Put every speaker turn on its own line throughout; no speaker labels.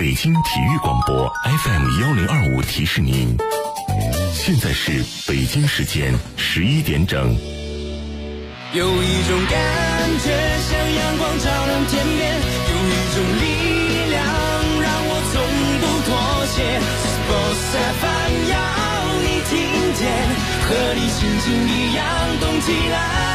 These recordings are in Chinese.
北京体育广播 FM1025 提示您，现在是北京时间11点整。
有一种感觉像阳光照亮天边，有一种力量让我从不妥协。Sports FM 要你听见，和你心情一样动起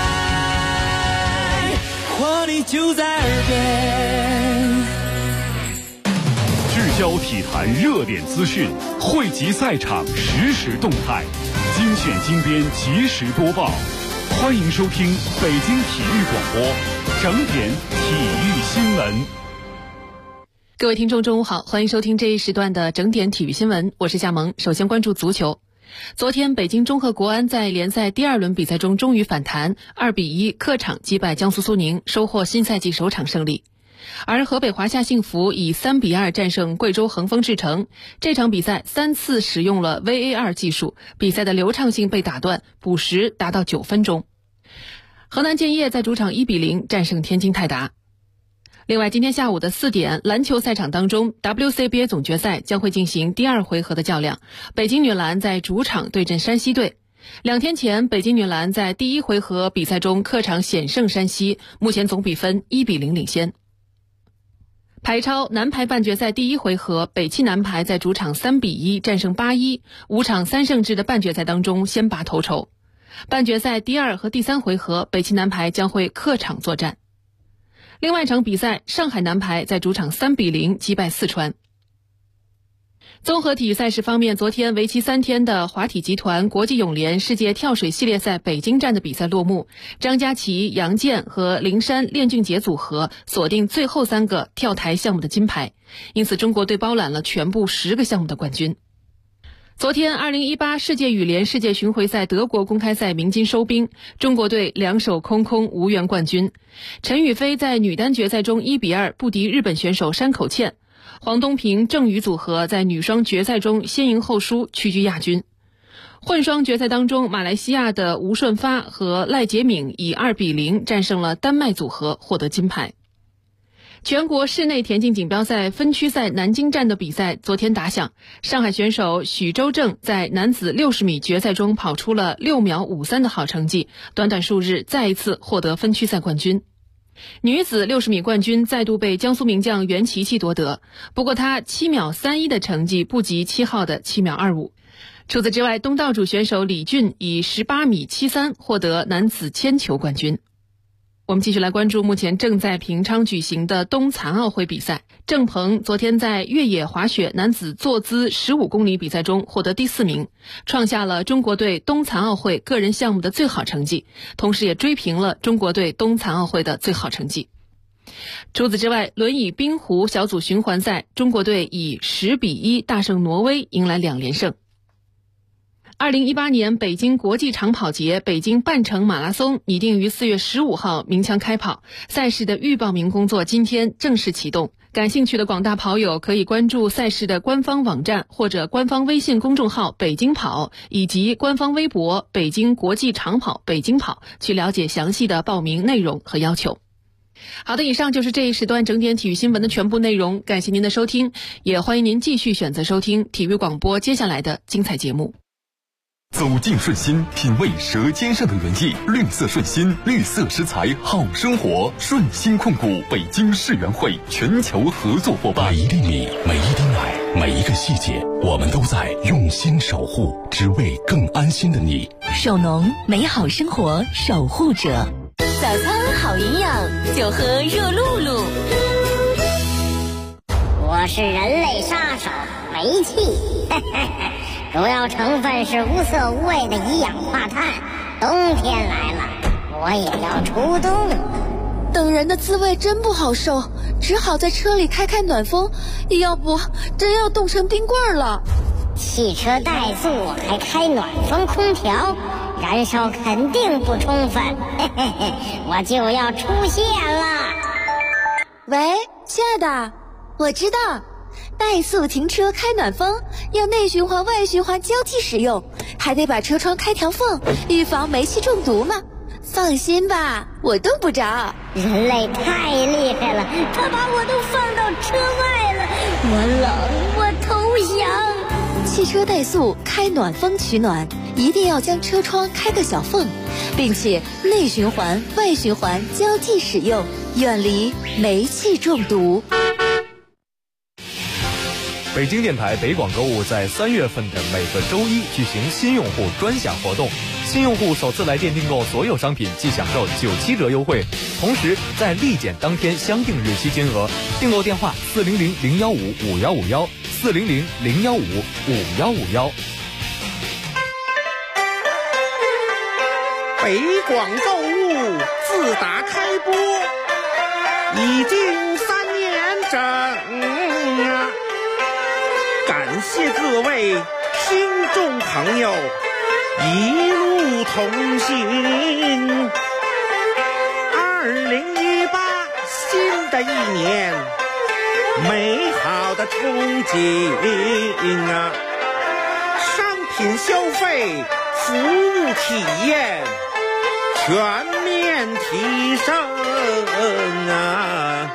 来，活力就在耳边。
聚焦体坛热点资讯，汇集赛场实时动态，精选精编及时播报。欢迎收听北京体育广播整点体育新闻。
各位听众中午好，欢迎收听这一时段的整点体育新闻，我是夏萌。首先关注足球。昨天北京中赫国安在联赛第2轮比赛中终于反弹，2-1客场击败江苏苏宁，收获新赛季首场胜利。而河北华夏幸福以3-2战胜贵州恒丰智诚，这场比赛3次使用了 VAR 技术，比赛的流畅性被打断，补时达到9分钟。河南建业在主场1-0战胜天津泰达。另外，今天下午的4点，篮球赛场当中 WCBA 总决赛将会进行第2回合的较量，北京女篮在主场对阵山西队。2天前，北京女篮在第1回合比赛中客场险胜山西，目前总比分1-0领先。排超男排半决赛第1回合，北汽男排在主场3-1战胜8-1，5场3胜制的半决赛当中先拔头筹。半决赛第2和第3回合，北汽男排将会客场作战。另外一场比赛，上海男排在主场3-0击败四川。综合体育赛事方面，昨天为期3天的华体集团国际泳联世界跳水系列赛北京站的比赛落幕，张家齐、杨健和灵山练俊杰组合锁定最后3个跳台项目的金牌，因此中国队包揽了全部10个项目的冠军。昨天2018世界羽联世界巡回赛德国公开赛鸣金收兵，中国队2手空空无缘冠军。陈雨菲在女单决赛中1-2不敌日本选手山口茜，黄东萍、郑宇组合在女双决赛中先赢后输，屈居亚军。混双决赛当中，马来西亚的吴顺发和赖洁敏以2-0战胜了丹麦组合，获得金牌。全国室内田径锦标赛分区赛南京站的比赛昨天打响，上海选手许周正在男子60米决赛中跑出了6秒53的好成绩，短短数日再一次获得分区赛冠军。女子60米冠军再度被江苏名将袁琪琪夺得，不过她7秒31的成绩不及7号的7秒25。除此之外，东道主选手李俊以18米73获得男子铅球冠军。我们继续来关注目前正在平昌举行的冬残奥会比赛。郑鹏昨天在越野滑雪男子坐姿15公里比赛中获得第4名，创下了中国队冬残奥会个人项目的最好成绩，同时也追平了中国队冬残奥会的最好成绩。除此之外，轮椅冰壶小组循环赛，中国队以10-1大胜挪威，迎来2连胜。2018年北京国际长跑节北京半程马拉松拟定于4月15号鸣枪开跑，赛事的预报名工作今天正式启动。感兴趣的广大跑友可以关注赛事的官方网站或者官方微信公众号北京跑，以及官方微博北京国际长跑北京跑，去了解详细的报名内容和要求。好的，以上就是这一时段整点体育新闻的全部内容，感谢您的收听，也欢迎您继续选择收听体育广播接下来的精彩节目。
走进顺心，品味舌尖上的原意。绿色顺心，绿色食材好生活。顺心控股北京世园会全球合作伙伴。
每一粒米，每一滴奶，每一个细节，我们都在用心守护，只为更安心的你。
手农，美好生活守护者。早餐好营养，就喝热露露。
我是人类杀手煤气，主要成分是无色无味的一氧化碳。冬天来了，我也要出动。
等人的滋味真不好受，只好在车里开暖风，要不真要冻成冰棍了。
汽车怠速还开暖风空调，燃烧肯定不充分，我就要出现了。
喂，亲爱的，我知道怠速停车开暖风要内循环外循环交替使用，还得把车窗开条缝，预防煤气中毒嘛。放心吧，我冻不着。
人类太厉害了，他把我都放到车外了， 我冷，我投降。
汽车怠速开暖风取暖，一定要将车窗开个小缝，并且内循环、外循环交替使用，远离煤气中毒。
北京电台北广购物在3月份的每个周一举行新用户专享活动，新用户首次来电订购所有商品即享受97折优惠，同时在立减当天相定日期金额。订购电话400-015-5151，400-015-5151。
北广购物自打开播已经3年整啊！感谢各位听众朋友一路同行。2018新的一年，美好的憧憬啊！商品消费、服务体验全面提升啊！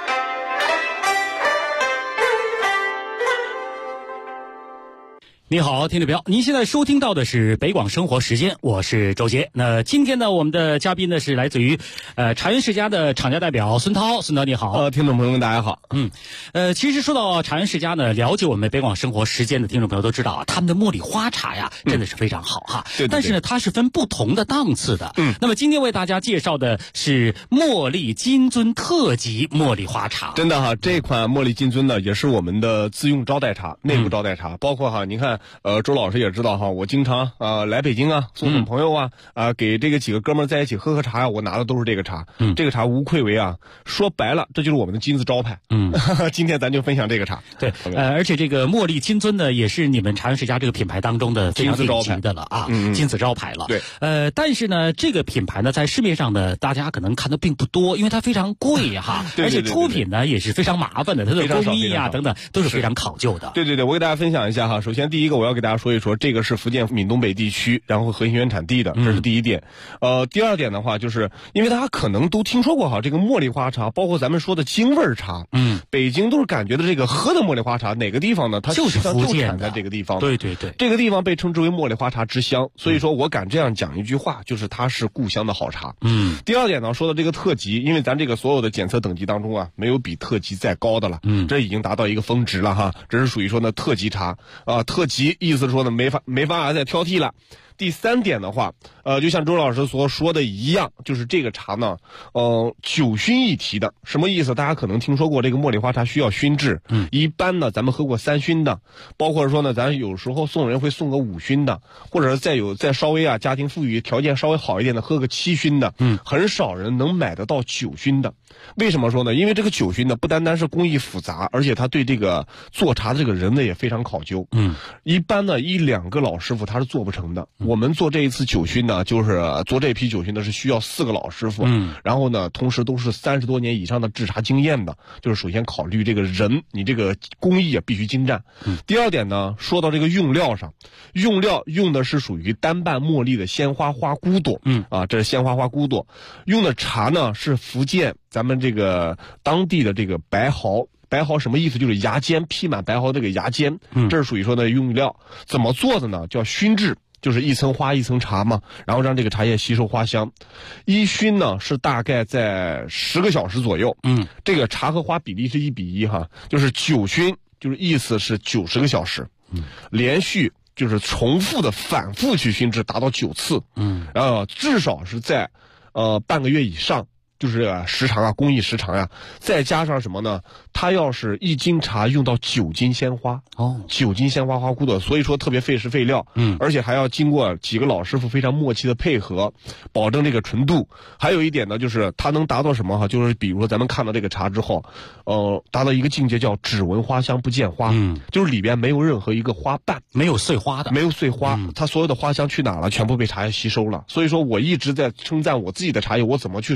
你好，听众朋友，您现在收听到的是北广生活时间，我是周杰。那今天呢，我们的嘉宾呢是来自于茶园世家的厂家代表孙涛。孙涛你好。
听众朋友们大家好。
其实说到茶园世家呢，了解我们北广生活时间的听众朋友都知道啊，他们的茉莉花茶呀真的是非常好哈。
对。
但是呢，它是分不同的档次的。那么今天为大家介绍的是茉莉金樽特级茉莉花茶。
真的哈，这款茉莉金樽呢也是我们的自用招待茶，内部招待茶，包括哈，您看。周老师也知道哈，我经常来北京啊，送朋友啊，给这个几个哥们在一起喝茶呀，我拿的都是这个茶。这个茶无愧为啊，说白了，这就是我们的金字招牌。今天咱就分享这个茶。
对，而且这个茉莉金樽呢，也是你们茶园世家这个品牌当中的非常顶级的了啊，金字招牌了。
对，
但是呢，这个品牌呢，在市面上呢，大家可能看的并不多，因为它非常贵哈，而且出品呢也是非常麻烦的，它的工艺啊等等都是非常考究的。
对，我给大家分享一下哈。首先第一个，我要给大家说一说，这个是福建闽东北地区，然后核心原产地的，这是第一点。第二点的话，就是因为大家可能都听说过哈，这个茉莉花茶，包括咱们说的京味茶，北京都是感觉的这个喝的茉莉花茶，哪个地方呢？它
就是福建
产在这个地方。
对，
这个地方被称之为茉莉花茶之乡，所以说我敢这样讲一句话，就是它是故乡的好茶。第二点呢，说的这个特级，因为咱这个所有的检测等级当中啊，没有比特级再高的了，这已经达到一个峰值了哈，这是属于说呢特级茶啊，特级意思说呢没法再挑剔了。第三点的话，就像周老师所说的一样，就是这个茶呢，酒熏一提的，什么意思？大家可能听说过这个茉莉花茶需要熏制，一般呢咱们喝过3熏的，包括说呢咱有时候送人会送个5熏的，或者是再稍微家庭富裕条件稍微好一点的，喝个7熏的，很少人能买得到9熏的。为什么说呢？因为这个9熏呢不单单是工艺复杂，而且他对这个做茶的这个人呢也非常考究。一般呢1-2个老师傅他是做不成的。我们做这一次9熏呢，就是做这批9熏呢是需要4个老师傅，然后呢同时都是30多年以上的制茶经验的，就是首先考虑这个人，你这个工艺必须精湛。第二点呢，说到这个用料上，用料用的是属于单瓣茉莉的鲜花花骨朵，这是鲜花花骨朵，用的茶呢是福建咱们这个当地的这个白毫。白毫什么意思？就是芽尖，披满白毫这个芽尖，这是属于说的用料。怎么做的呢？叫熏制，就是一层花一层茶嘛，然后让这个茶叶吸收花香。一熏呢是大概在10个小时左右，这个茶和花比例是1比1哈，就是9熏，就是意思是90个小时，连续就是重复的反复去熏制，达到9次，然后至少是在半个月以上。就是时长啊，工艺时长呀，再加上什么呢？它要是1斤茶用到9斤鲜花，9斤鲜花花骨朵，所以说特别费时费料，而且还要经过几个老师傅非常默契的配合，保证这个纯度。还有一点呢，就是它能达到什么哈？就是比如说咱们看到这个茶之后，达到一个境界叫只闻花香不见花，就是里边没有任何一个花瓣，
没有碎花的，
没有碎花，它所有的花香去哪了？全部被茶叶吸收了。所以说我一直在称赞我自己的茶叶，我怎么去说呢？对不对？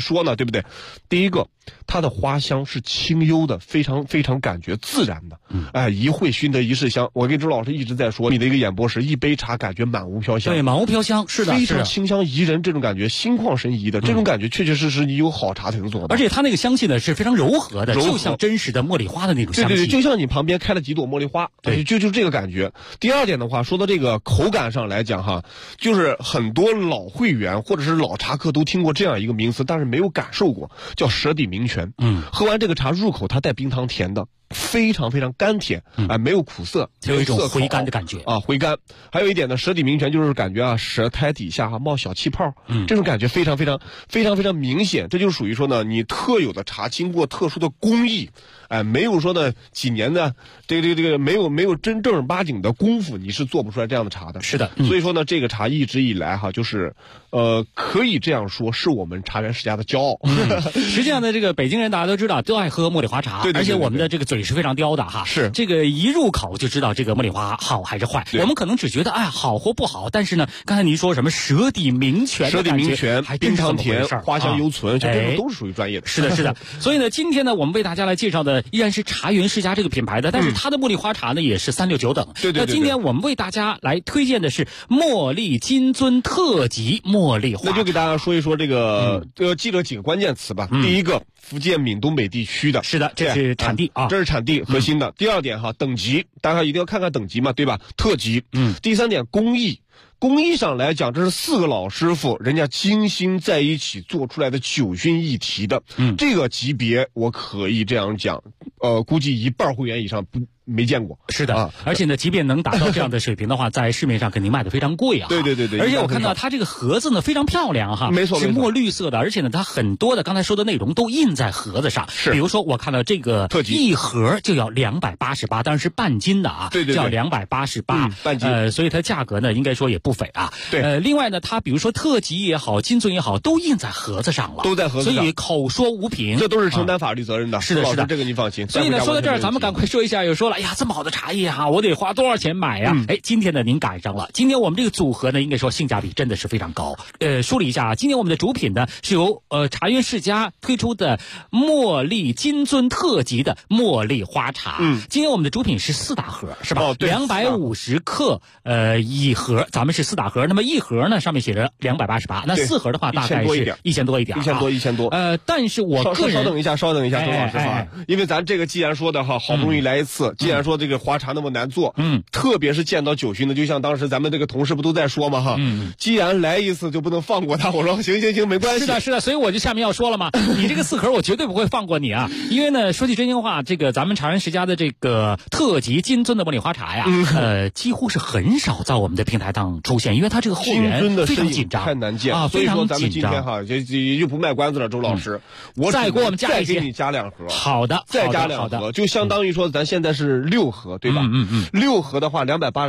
不对？第一个，它的花香是清幽的，非常非常感觉自然的。一会熏得一世香。我跟周老师一直在说，你的一个演播是一杯茶，感觉满屋飘香。
对，满屋飘香，是的，
非常清香宜人，这种感觉心旷神怡的，这种感觉确确实实你有好茶才能做到。
而且它那个香气呢是非常柔和的，就像真实的茉莉花的那种香气。
对，就像你旁边开了几朵茉莉花，对，就这个感觉。第二点的话，说到这个口感上来讲哈，就是很多老会员或者是老茶客都听过这样一个名词，但是没有感受过，叫舌底明泉。喝完这个茶入口，它带冰糖甜的，非常非常甘甜，没有苦涩，
有一种回甘的感觉
啊，回甘。还有一点呢，舌底明泉就是感觉啊，舌苔底下冒小气泡，这种感觉非常非常非常非常明显。这就属于说呢，你特有的茶经过特殊的工艺，没有说呢几年的这个没有正儿八经的功夫，你是做不出来这样的茶的。
是的，
所以说呢，这个茶一直以来哈，就是可以这样说，是我们茶园世家的骄傲。
实际上呢，这个北京人大家都知道，都爱喝茉莉花茶，
对，
而且我们的这个嘴是非常刁的哈。
是
这个一入口就知道这个茉莉花好还是坏。我们可能只觉得好或不好，但是呢，刚才您说什么舌底明泉的感觉，
舌底明泉，
还
冰糖甜，花香犹存，这种都是属于专业的。
是的，是的。所以呢，今天呢，我们为大家来介绍的依然是茶园世家这个品牌的，但是它的茉莉花茶呢也是369等。
对。
那今天我们为大家来推荐的是茉莉金樽特级茉莉花茶。
那就给大家说一说这个记着几个关键词吧。第一个，福建闽东北地区的，
是的，这是产地啊，
这是产地核心的。第二点哈，等级，大家一定要看看等级嘛，对吧？特级。第三点，工艺。工艺上来讲，这是4个老师傅人家精心在一起做出来的9熏一提的，这个级别我可以这样讲，估计1半会员以上没见过。
是的，而且呢，即便能达到这样的水平的话，在市面上肯定卖的非常贵啊。
对。
而且我看到它这个盒子呢非常漂亮哈，
没错，
是墨绿色的，而且呢，它很多的刚才说的内容都印在盒子上。
是，
比如说我看到这个一盒就要288，当然是半斤的啊，
对，
叫288，
半斤。
所以它价格呢应该说也不菲啊。
对，
另外呢，它比如说特级也好，金樽也好，都印在盒子上了，
都在盒子上，
所以口说无凭，
这都是承担法律责任的。
是的，
这个您放心。
所以呢，说到这儿，咱们赶快说一下，有说了，哎呀，这么好的茶叶哈，我得花多少钱买呀？今天呢，您赶上了。今天我们这个组合呢，应该说性价比真的是非常高。梳理一下啊，今天我们的主品呢是由茶园世家推出的茉莉金樽特级的茉莉花茶。今天我们的主品是4大盒，是吧？250克一盒，咱们是4大盒。那么一盒呢上面写着288，那4盒的话大概是1000多一点
，1000多。
但是我个人
稍等一下，周老师哈，因为咱这个既然说的哈，好不容易来一次，既然说这个花茶那么难做，特别是见到9熏的，就像当时咱们这个同事不都在说嘛哈，既然来一次就不能放过他。我说行，没关系。
是的，所以我就下面要说了嘛，你这个4盒我绝对不会放过你啊，因为呢，说句真心话，这个咱们茶园世家的这个特级金樽的茉莉花茶呀，几乎是很少在我们的平台上出现，因为它这个货源非常紧张，
太难见
啊，
所以说咱们今天哈就不卖关子了，周老师，我
再给我们加一些，
再给你加2盒，
好的，
再加2盒，就相当于说咱现在是6盒，对吧？6盒的话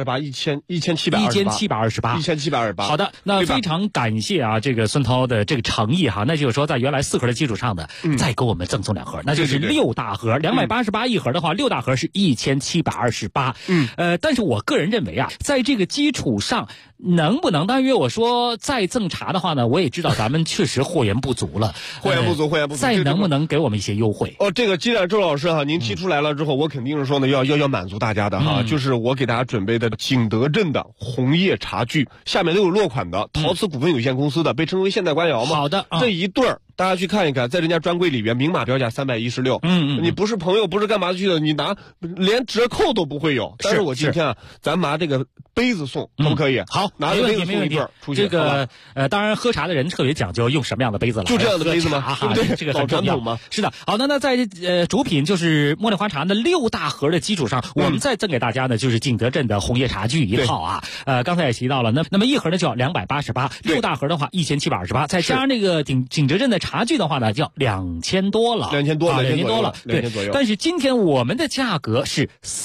，1728，1728。
好的，那非常感谢啊，这个孙涛的这个诚意哈，那就是说在原来4盒的基础上的，再给我们赠送2盒，那就是6大盒，288一盒的话，6大盒是1728。但是我个人认为啊，在这个基础上。能不能？当然，我说再赠茶的话呢，我也知道咱们确实货源不足了，
货源不足。
再能不能给我们一些优惠？
这个既然周老师哈，您提出来了之后，我肯定是说呢，要满足大家的哈，就是我给大家准备的景德镇的红叶茶具，下面都有落款的，陶瓷股份有限公司的，被称为现代官窑嘛。
好的，
这一对儿。大家去看一看，在人家专柜里边明码标价316。你不是朋友，不是干嘛去的，你拿连折扣都不会有。但是我今天啊，咱拿这个杯子送，可不可以？
好，
拿这个杯子送一对出去。
这个当然喝茶的人特别讲究，用什么样的杯子来？
就这样的杯子吗？对不对？
这个很重要
吗？
是的。好，那在主品就是茉莉花茶的6大盒的基础上，我们再赠给大家呢，就是景德镇的红叶茶具一套啊。刚才也提到了，那么一盒呢就要288，6大盒的话1728，再加上那个景德镇的茶具的话呢，就要2000多了
，2000多
了，对。但是今天我们的价格是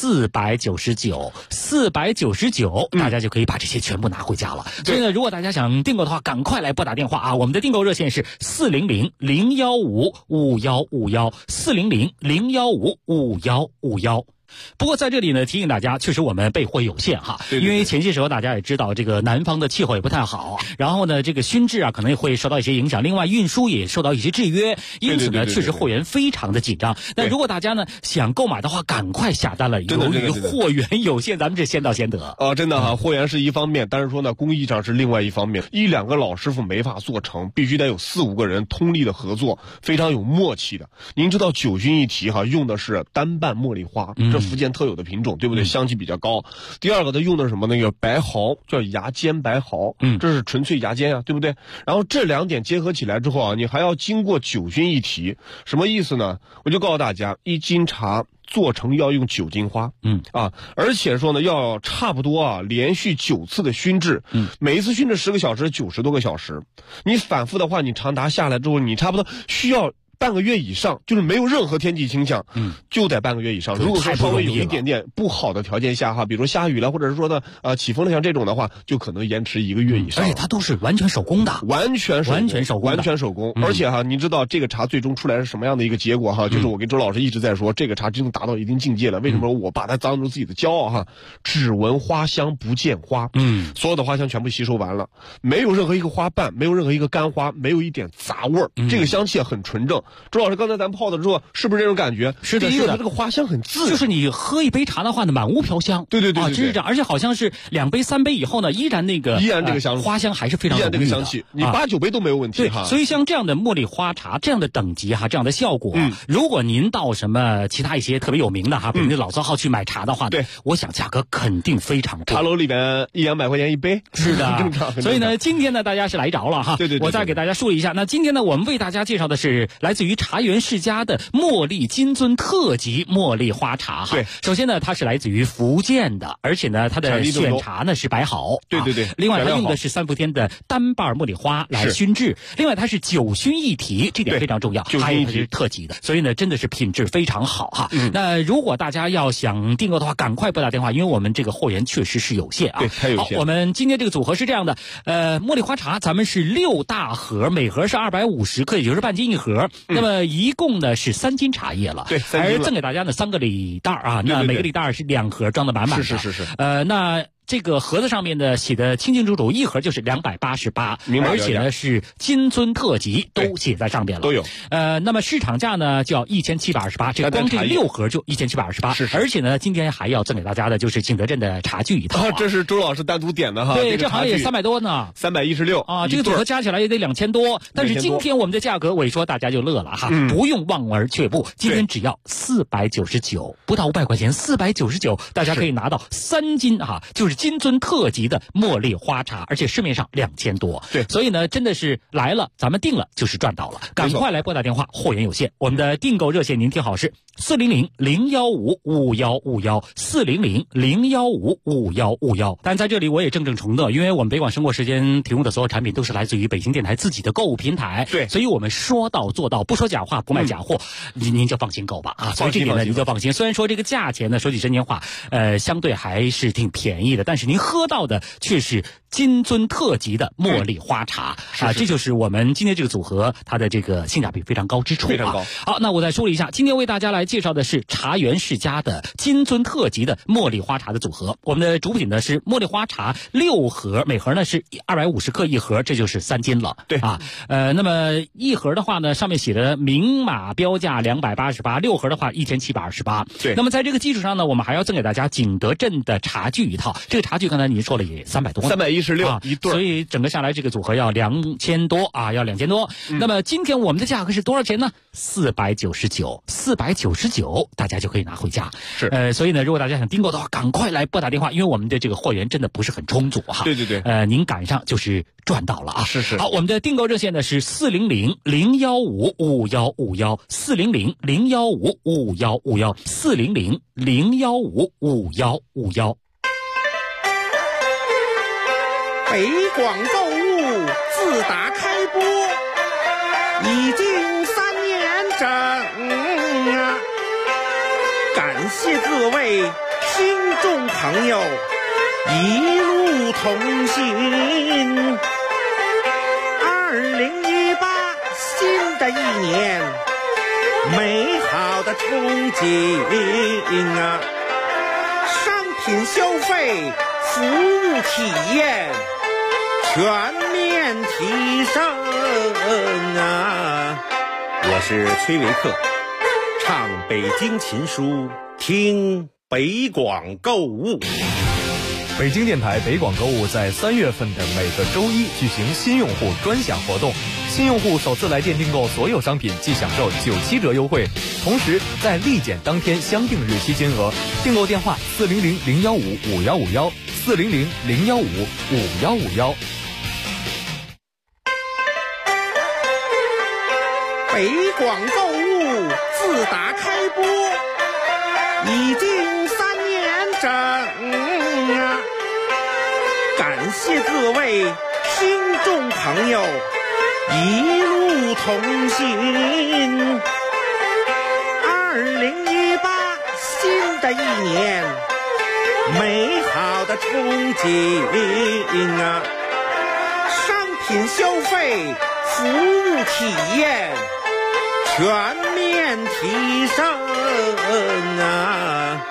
499，大家就可以把这些全部拿回家了。所以呢，如果大家想订购的话，赶快来拨打电话啊！我们的订购热线是400-015-5151，400-015-5151。 不过在这里呢，提醒大家，确实我们备货有限哈，因为前些时候大家也知道，这个南方的气候也不太好，然后呢，这个熏制啊可能也会受到一些影响，另外运输也受到一些制约，因此呢，确实货源非常的紧张。那如果大家呢想购买的话，赶快下单了，由于货源有限，咱们这先到先得。
真的哈，货源是一方面，但是说呢，工艺上是另外一方面，1-2个老师傅没法做成，必须得有4-5个人通力的合作，非常有默契的。您知道9熏一提哈，用的是单瓣茉莉花，这福建特有的品种，对不对？香气比较高。第二个，它用的是什么？那个白毫，叫牙尖白毫，这是纯粹牙尖啊，对不对？然后这2点结合起来之后啊，你还要经过9熏一提，什么意思呢？我就告诉大家，1斤茶做成要用9斤花，而且说呢，要差不多啊，连续9次的熏制，每一次熏制10个小时，90多个小时，你反复的话，你长达下来之后，你差不多需要半个月以上，就是没有任何天气倾向，就得半个月以上。如果说稍微有一点点不好的条件下哈，比如说下雨了，或者是说呢起风了，像这种的话，就可能延迟1个月以上。
而且它都是完全手工的，
完全手工。而且哈，您知道这个茶最终出来是什么样的一个结果哈？就是我跟周老师一直在说，这个茶真的达到一定境界了。为什么我把它当成自己的骄傲哈？只闻花香不见花，所有的花香全部吸收完了，没有任何一个花瓣，没有任何一个干花，没有一点杂味儿，这个香气很纯正。周老师，刚才咱泡的时候，是不是这种感觉？
是的，
第一个，它这个花香很自然，
就是你喝一杯茶的话呢，满屋飘香。
对，
真是这样。而且好像是2杯3杯以后呢，依然这个香花香还是非常浓郁的，
依然这个香气，你8、9杯都没有问题哈。
所以像这样的茉莉花茶这样的等级哈，这样的效果，如果您到什么其他一些特别有名的哈，比如那老字号去买茶的话，对，我想价格肯定非常贵。
茶楼里边100-200块钱一杯，
是的，
正常。
所以呢，今天呢，大家是来着了哈。
对，
我再给大家说一下。那今天呢，我们为大家介绍的是来自于茶园世家的茉莉金樽特级茉莉花茶哈。
对，
首先呢，它是来自于福建的，而且呢，它的选茶呢是白毫。
对。
另外，它用的是3伏天的单瓣茉莉花来熏制。另外，它是9熏一提，这点非常重要。还有它是特级的，所以呢，真的是品质非常好哈。那如果大家要想订购的话，赶快拨打电话，因为我们这个货源确实是有限啊。
对，太有限。
好，我们今天这个组合是这样的，茉莉花茶咱们是6大盒，每盒是250克，也就是半斤一盒。那么一共呢是3斤茶叶了。
对，
而赠给大家呢3个礼袋啊，那每个礼袋是2盒装的满满的。
是。
那这个盒子上面呢写的清清楚楚，一盒就是288，而且呢是金樽特级，都写在上边了，
都有。
那么市场价呢就要1728，这光这6盒就1728。
是。
而且呢，今天还要赠给大家的就是景德镇的茶具一套。
这是周老师单独点的哈。
对，这好像也300多呢
，316
啊，这个组合加起来也得2000多。但是今天我们的价格，我一说大家就乐了哈，不用望而却步，今天只要499，不到500块钱，499，大家可以拿到3斤哈，就是金樽特级的茉莉花茶，而且市面上2000多。
对，
所以呢，真的是来了，咱们定了就是赚到了，赶快来拨打电话，货源有限。我们的订购热线您听好是400-015-5151，400-015-5151。但在这里我也郑重承诺，因为我们北广生活时间提供的所有产品都是来自于北京电台自己的购物平台，
对，
所以我们说到做到，不说假话，不卖假货，您就放心购吧啊。所以这点呢，您就放心。虽然说这个价钱呢，说句真心话，相对还是挺便宜的，但是您喝到的却是金樽特级的茉莉花茶啊，这就是我们今天这个组合它的这个性价比非常高之处，
非常高。
好，那我再说一下，今天为大家来介绍的是茶园世家的金樽特级的茉莉花茶的组合。我们的主品呢是茉莉花茶6盒，每盒呢是250克一盒，这就是3斤了。
对
啊，那么一盒的话呢，上面写的明码标价288，6盒的话1728。
对，
那么在这个基础上呢，我们还要赠给大家景德镇的茶具一套。这个茶具刚才您说了也300多
，316一对，
所以整个下来这个组合要2000多啊，要2000多。那么今天我们的价格是多少钱呢？499，大家就可以拿回家。
是，
所以呢，如果大家想订购的话，赶快来拨打电话，因为我们的这个货源真的不是很充足哈。
对，
您赶上就是赚到了啊。
是。
好，我们的订购热线呢是400-015-5151，400-015-5151，400-015-5151。
北广购物自打开播已经3年整啊，感谢各位听众朋友一路同行。2018新的一年，美好的憧憬啊！ 品消费，服务体验全面提升啊！我是崔维克，唱北京琴书，听北广购物。
北京电台北广购物在3月份的每个周一举行新用户专享活动，新用户首次来电订购所有商品即享受97折优惠，同时在立减当天相定日期金额，订购电话400-015-5151，400-015-5151。
北广购物自打开播已经3年整啊！感谢各位听众朋友一路同行。2018新的一年，美好的憧憬啊！商品消费，服务体验全面提升啊！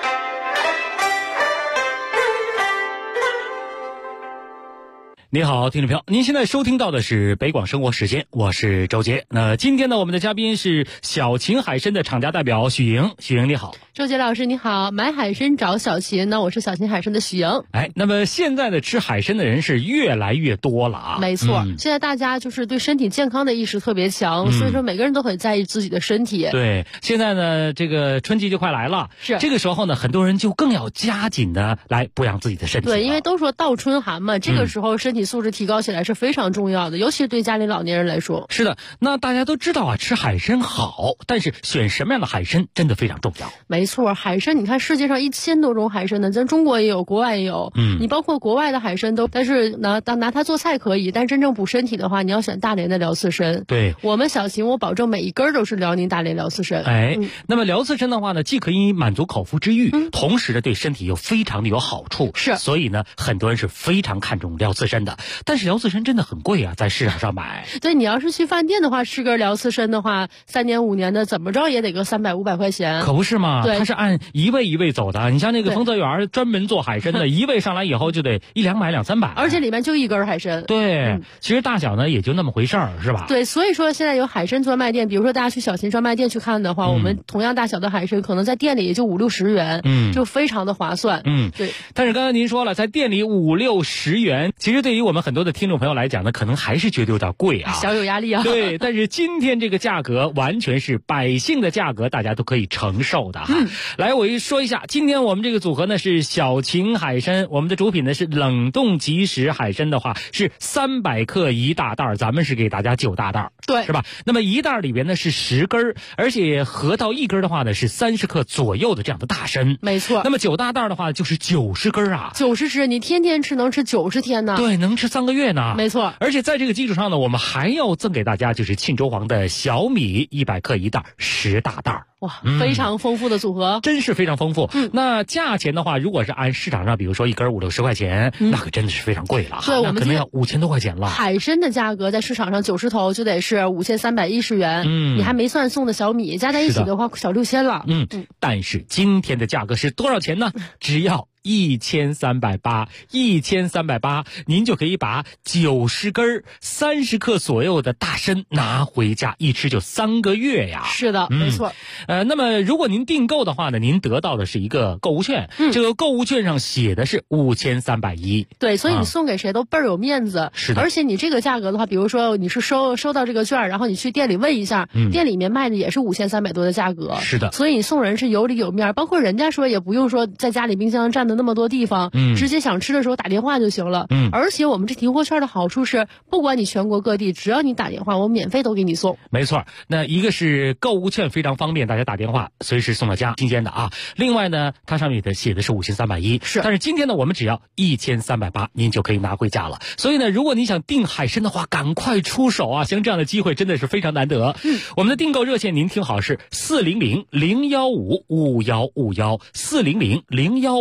你好，听众朋友，您现在收听到的是北广生活时间，我是周杰。那今天呢，我们的嘉宾是小秦海参的厂家代表许莹。许莹你好。
周杰老师你好，买海参找小秦呢，我是小秦海参的许莹。
那么现在的吃海参的人是越来越多了啊。
没错，现在大家就是对身体健康的意识特别强，所以说每个人都很在意自己的身体。
对，现在呢，这个春季就快来了，
是
这个时候呢，很多人就更要加紧的来补养自己的身体。
对，因为都说倒春寒嘛，这个时候身体素质提高起来是非常重要的，尤其是对家里老年人来说。
是的，那大家都知道啊，吃海参好，但是选什么样的海参真的非常重要。
没错，海参你看世界上1000多种海参呢，咱中国也有，国外也有。你包括国外的海参都，但是拿它做菜可以，但真正补身体的话，你要选大连的辽刺参。
对，
我们小秦我保证每一根都是辽宁大连辽刺参。
那么辽刺参的话呢，既可以满足口腹之欲，同时呢对身体又非常的有好处。
是，
所以呢很多人是非常看重辽刺参的。但是辽刺参真的很贵啊，在市场上买。
对，你要是去饭店的话，吃根辽刺参的话，3年5年的怎么着也得个300、500块钱。
可不是嘛？
对，
它是按一位一位走的。你像那个丰泽园专门做海参的，一位上来以后就得100-200、300，
而且里面就一根海参。
对，其实大小呢也就那么回事儿，是吧？
对，所以说现在有海参专卖店，比如说大家去小秦专卖店去看的话，我们同样大小的海参可能在店里也就50-60元，就非常的划算。对。
但是刚才您说了，在店里50-60元，其实对于我们很多的听众朋友来讲呢，可能还是觉得有点贵啊，
小有压力啊。
对，但是今天这个价格完全是百姓的价格，大家都可以承受的哈。来，我说一下，今天我们这个组合呢是小秦海参，我们的主品呢是冷冻即食海参的话是300克一大袋，咱们是给大家9大袋，
对，
是吧？那么一袋里边呢是10根，而且合到一根的话呢是30克左右的这样的大参，
没错。
那么9大袋的话就是90根啊
，90只，你天天吃能吃90天呢？
对，能吃3个月呢。
没错。
而且在这个基础上呢，我们还要赠给大家就是沁州黄的小米100克一袋，10大袋。
哇，非常丰富的组合，
真是非常丰富。那价钱的话，如果是按市场上，比如说一根50-60块钱，那可真的是非常贵了。
对，我们
可能要5000多块钱了。
海参的价格在市场上90头就得是5310元，你还没算送的小米，加在一起的话小6000了。
但是今天的价格是多少钱呢？只要1380，1380，您就可以把90根30克左右的大参拿回家，一吃就3个月呀。
是的，没错。
那么如果您订购的话呢，您得到的是一个购物券，这个购物券上写的是5310。
对，所以你送给谁都倍儿有面子。
是的。
而且你这个价格的话，比如说你是收到这个券，然后你去店里问一下，店里面卖的也是5300多的价格。
是的。
所以你送人是有里有面，包括人家说也不用说在家里冰箱占的那么多地方，直接想吃的时候打电话就行了。而且我们这提货券的好处是，不管你全国各地，只要你打电话，我免费都给你送。
没错，那一个是购物券非常方便，大家打电话随时送到家，新鲜的啊。另外呢，它上面写的是5310，
是。
但是今天呢，我们只要1380，您就可以拿回家了。所以呢，如果你想订海参的话，赶快出手啊！像这样的机会真的是非常难得。我们的订购热线您听好是400-015-5151，400-015-5151。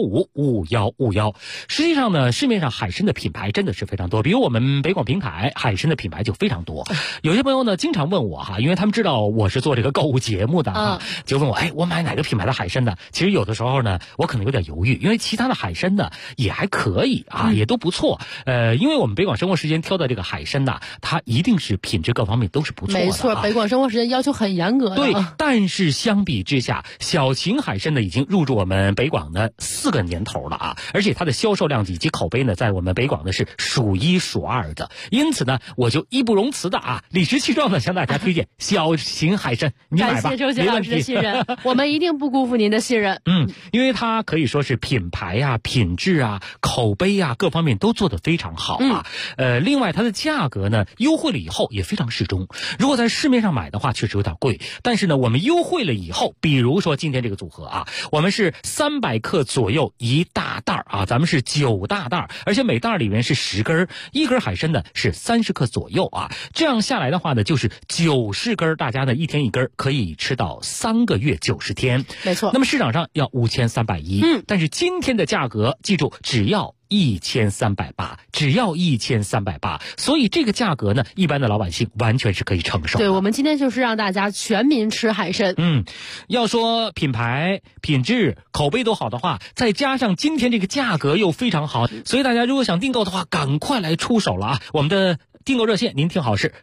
5151。实际上呢，市面上海参的品牌真的是非常多，比如我们北广平台海参的品牌就非常多。有些朋友呢经常问我因为他们知道我是做这个购物节目的就问我我买哪个品牌的海参的？其实有的时候呢，我可能有点犹豫，因为其他的海参呢也还可以也都不错。因为我们北广生活时间挑的这个海参呢，它一定是品质各方面都是不错的。
没错，北广生活时间要求很严格的。
对，但是相比之下，小秦海参呢已经入驻我们北广的4个年头了而且它的销售量以及口碑呢，在我们北广呢是数1数2的。因此呢，我就义不容辞的理直气壮的向大家推荐小秦海参，你买吧，
感谢周杰老师的信任，我们一定不辜负您的信任。
因为它可以说是品牌品质口碑各方面都做得非常好另外它的价格呢优惠了以后也非常适中。如果在市面上买的话确实有点贵，但是呢我们优惠了以后，比如说今天这个组合我们是300克左右1大袋咱们是9大袋，而且每袋里面是10根，一根海参呢是30克左右这样下来的话呢就是90根，大家呢一天一根，可以吃到3个月90天。
没错。
那么市场上要5310，但是今天的价格记住只要1380，只要1380，所以这个价格呢，一般的老百姓完全是可以承受的。
对，我们今天就是让大家全民吃海参。
要说品牌、品质、口碑都好的话，再加上今天这个价格又非常好，所以大家如果想订购的话，赶快来出手了我们的订购热线您听好是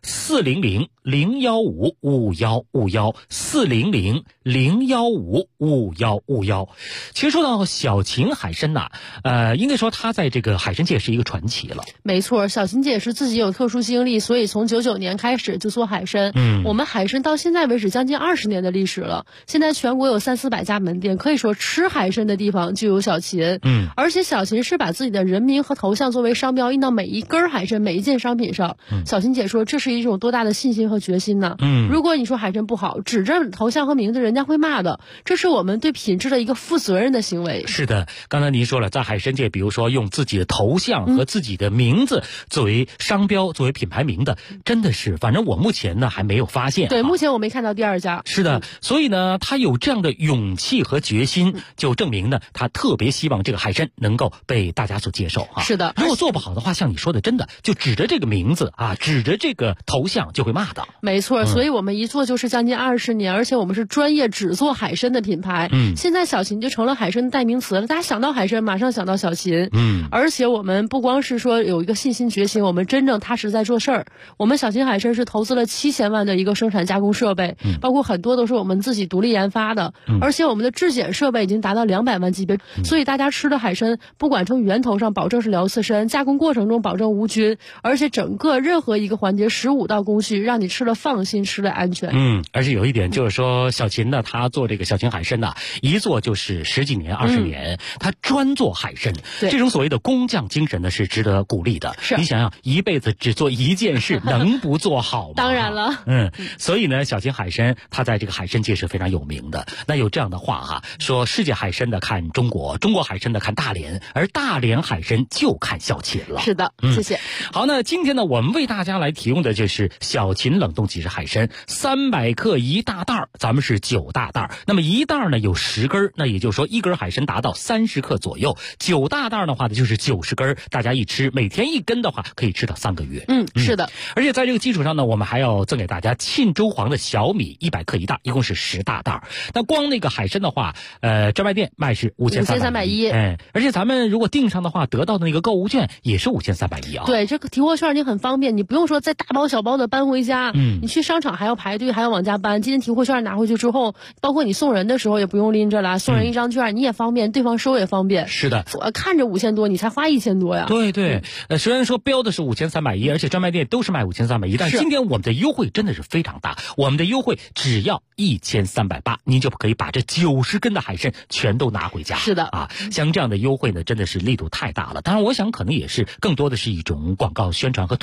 400-015-5151，400-015-5151。其实说到小秦海参应该说它在这个海参界是一个传奇了。
没错，小秦姐是自己有特殊经历，所以从99年开始就做海参。我们海参到现在为止将近20年的历史了，现在全国有300-400家门店，可以说吃海参的地方就有小秦。而且小秦是把自己的人名和头像作为商标印到每一根海参每一件商品上。小秦姐说这是一种多大的信心和决心呢？如果你说海参不好，指着头像和名字人家会骂的，这是我们对品质的一个负责任的行为。
是的，刚才您说了，在海参界比如说用自己的头像和自己的名字作为商标作为品牌名的，真的是反正我目前呢还没有发现。
对，目前我没看到第二家。
是的，所以呢他有这样的勇气和决心，就证明呢他特别希望这个海参能够被大家所接受
是的，
如果做不好的话，像你说的真的就指着这个名字指着这个头像就会骂的。
没错，所以我们一做就是将近20年，而且我们是专业只做海参的品牌。现在小秦就成了海参的代名词了，大家想到海参马上想到小秦。而且我们不光是说有一个信心决心，我们真正踏实在做事儿。我们小秦海参是投资了7000万的一个生产加工设备，包括很多都是我们自己独立研发的，而且我们的质检设备已经达到200万级别，所以大家吃的海参不管从源头上保证是辽刺参，加工过程中保证无菌，而且整个任何一个环节15道工序，让你吃了放心，吃了安全。
而且有一点就是说，小秦呢，他做这个小秦海参呢，一做就是10几年、20年，他专做海参，这种所谓的工匠精神呢是值得鼓励的。
是，
你想想，一辈子只做一件事，能不做好吗？
当然了。
所以呢，小秦海参他在这个海参界是非常有名的。那有这样的话说世界海参的看中国，中国海参的看大连，而大连海参就看小秦了。
是的，谢谢。
好，那今天呢，我们为大家来提供的就是小秦冷冻即食海参，300克1大袋，咱们是9大袋。那么1袋呢有10根，那也就是说1根海参达到30克左右，9大袋的话呢就是90根，大家一吃每天1根的话可以吃到3个月。
是的。
而且在这个基础上呢，我们还要赠给大家沁州黄的小米100克1袋，一共是10大袋。那光那个海参的话，专卖店卖是5310，而且咱们如果订上的话，得到的那个购物券也是5310
对，这个提货券你很方便，你不用说再大包小包的搬回家，你去商场还要排队，还要往家搬。今天提货券拿回去之后，包括你送人的时候也不用拎着了，送人一张券你也方便，对方收也方便。
是的，
看着5000多，你才花1000多呀。
对，虽然说标的是5310，而且专卖店都是卖5310，但今天我们的优惠真的是非常大，我们的优惠只要1380，您就可以把这90根的海参全都拿回家。
是的
像这样的优惠呢，真的是力度太大了。当然，我想可能也是更多的是一种广告宣传和推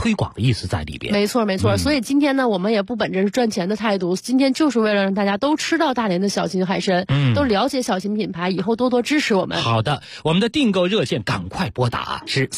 推广的意思在里边。
没错没错，所以今天呢，我们也不本着是赚钱的态度，今天就是为了让大家都吃到大连的小秦海参，都了解小秦品牌，以后多多支持我们。
好的，我们的订购热线赶快拨打是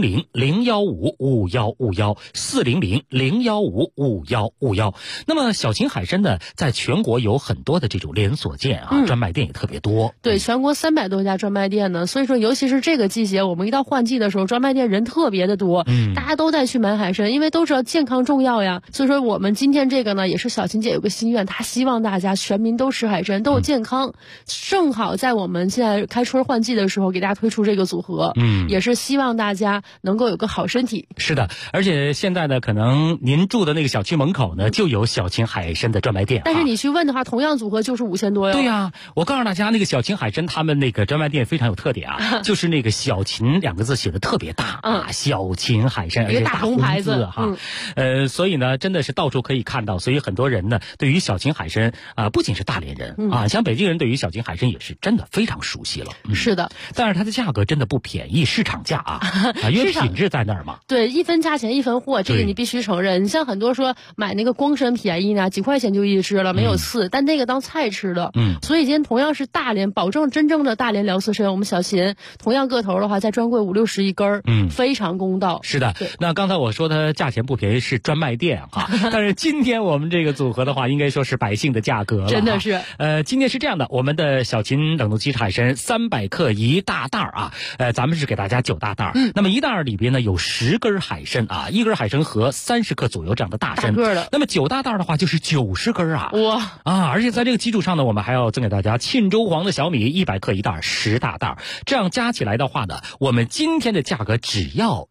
400-015-5151，400-015-5151。那么小秦海参呢，在全国有很多的这种连锁店啊，专卖店也特别多。
对，全国300多家专卖店呢，所以说尤其是这个季节，我们一到换季的时候，专卖店人特别的多，大家都在去买海参，因为都知道健康重要呀。所以说我们今天这个呢，也是小秦姐有个心愿，她希望大家全民都吃海参，都有健康。正好在我们现在开春换季的时候，给大家推出这个组合，也是希望大家能够有个好身体。
是的，而且现在呢，可能您住的那个小区门口呢，就有小秦海参的专卖店。
但是你去问的话，同样组合就是5000多哟。
对呀，我告诉大家，那个小秦海参他们那个专卖店非常有特点啊，就是那个小秦2个字写的特别大啊，小秦海参，而且大红牌子哈。所以呢，真的是到处可以看到，所以很多人呢，对于小秦海参不仅是大连人啊，像北京人对于小秦海参也是真的非常熟悉了。
是的，
但是它的价格真的不便宜，市场价啊，因为品质在那儿嘛。
对，一分价钱一分货，这个你必须承认。你像很多说买那个光参便宜呢，几块钱就一只了，没有刺，但那个当菜吃的。所以今天同样是大连，保证真正的大连辽刺参，我们小秦同样个头的话，在专柜50-60一根非常公道。
是的，那刚才我说它价钱不便宜是专卖店哈，但是今天我们这个组合的话，应该说是百姓的价格了。
真的是。
今天是这样的，我们的小秦冷冻鸡翅海参300克一大袋啊，咱们是给大家9大袋。那么一袋里边呢有10根海参啊，一根海参和30克左右这样的大参。那么9大袋的话就是90根啊。
哇
啊！而且在这个基础上呢，我们还要赠给大家沁州黄的小米100克一袋，10大袋，这样加起来的话呢，我们今天的价格只要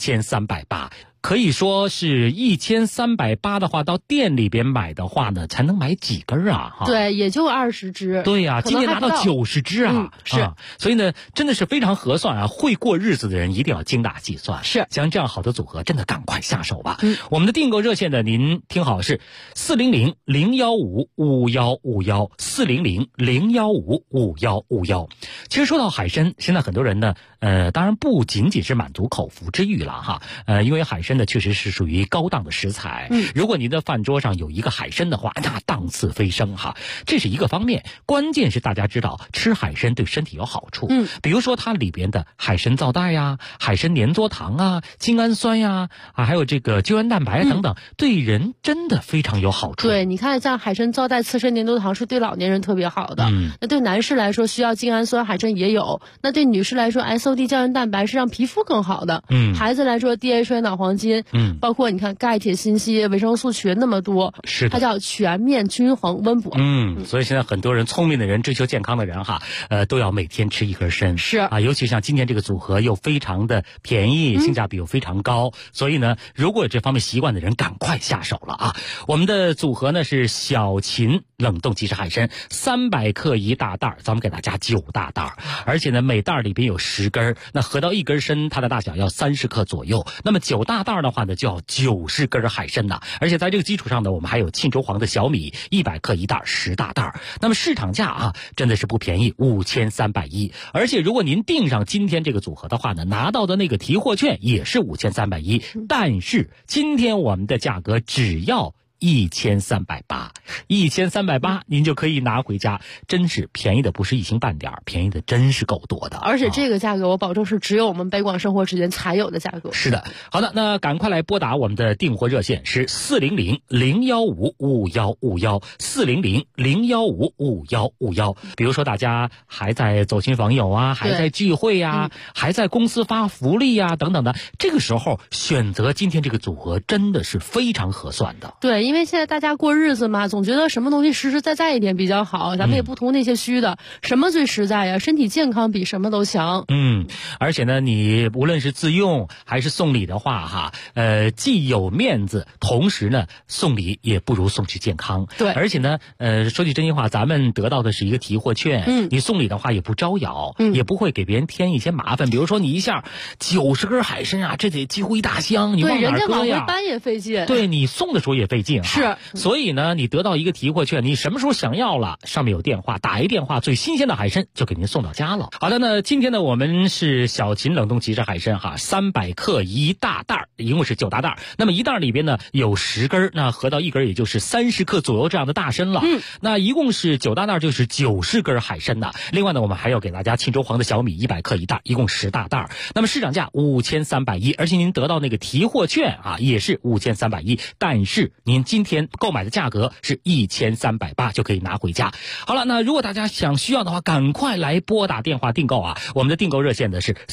1380。可以说是1380的话，到店里边买的话呢，才能买几根啊？
对，也就20只。
对呀，今天拿到90只啊！
是，
所以呢，真的是非常合算啊！会过日子的人一定要精打细算。
是，
像这样好的组合，真的赶快下手吧。我们的订购热线呢，您听好是400-015-5151，400-015-5151。其实说到海参，现在很多人呢，当然不仅仅是满足口腹之欲了哈，因为海参呢确实是属于高档的食材。如果您的饭桌上有一个海参的话，那档次飞升哈，这是一个方面。关键是大家知道吃海参对身体有好处，比如说它里边的海参皂带呀、海参粘唑糖啊、精氨酸呀还有这个胶原蛋白等等，对人真的非常有好处。
对，你看像海参皂带、刺参粘唑糖是对老年人特别好的。那对男士来说需要精氨酸，海参也有。那对女士来说 SOD 胶原蛋白是让皮肤更好的。孩子来说 DHA 脑黄金，包括你看钙、铁、锌、硒、维生素群那么多，
是
它叫全面均衡温补。
所以现在很多人聪明的人、追求健康的人哈，都要每天吃一根参。
是
啊，尤其像今天这个组合又非常的便宜，性价比又非常高，所以呢，如果有这方面习惯的人，赶快下手了啊！我们的组合呢是小秦冷冻鸡翅海参300克一大袋，咱们给大家9大袋，而且呢每袋里边有10根，那合到一根参，它的大小要30克左右。那么9大袋的话呢，就要90根海参呐，而且在这个基础上呢，我们还有沁州黄的小米100克一袋，10大袋。那么市场价啊，真的是不便宜，5310。而且如果您订上今天这个组合的话呢，拿到的那个提货券也是5310，但是今天我们的价格只要1380，1380您就可以拿回家，真是便宜的不是一星半点，便宜的真是够多的。
而且这个价格我保证是只有我们北广生活时间才有的价格。
是的，好的，那赶快来拨打我们的订货热线是400-015-5151，400-015-5151。比如说大家还在走亲访友啊，还在聚会呀，还在公司发福利呀等等的，这个时候选择今天这个组合真的是非常合算的。
对，因为现在大家过日子嘛，总觉得什么东西实实在在一点比较好，咱们也不图那些虚的，什么最实在呀？身体健康比什么都强。
而且呢，你无论是自用还是送礼的话哈，既有面子，同时呢送礼也不如送去健康。
对，
而且呢，说句真心话，咱们得到的是一个提货券，你送礼的话也不招摇，也不会给别人添一些麻烦。比如说你一下90根海参啊，这得几乎一大箱，你往哪搁呀？
对，人家往回搬也费劲。
对，你送的时候也费劲性哈。是，所以呢，你得到一个提货券，你什么时候想要了，上面有电话，打一电话，最新鲜的海参就给您送到家了。好的，那今天呢，我们是小秦冷冻即食海参哈，300克一大袋，一共是9大袋。那么一袋里边呢有10根，那合到一根也就是30克左右这样的大参了。那一共是9大袋，就是90根海参呢。另外呢，我们还要给大家沁州黄的小米100克一袋，一共10大袋。那么市场价5310，而且您得到那个提货券啊，也是5310，但是您今天购买的价格是1380，就可以拿回家。好了，那如果大家需要的话，赶快来拨打电话订购啊！我们的订购热线呢是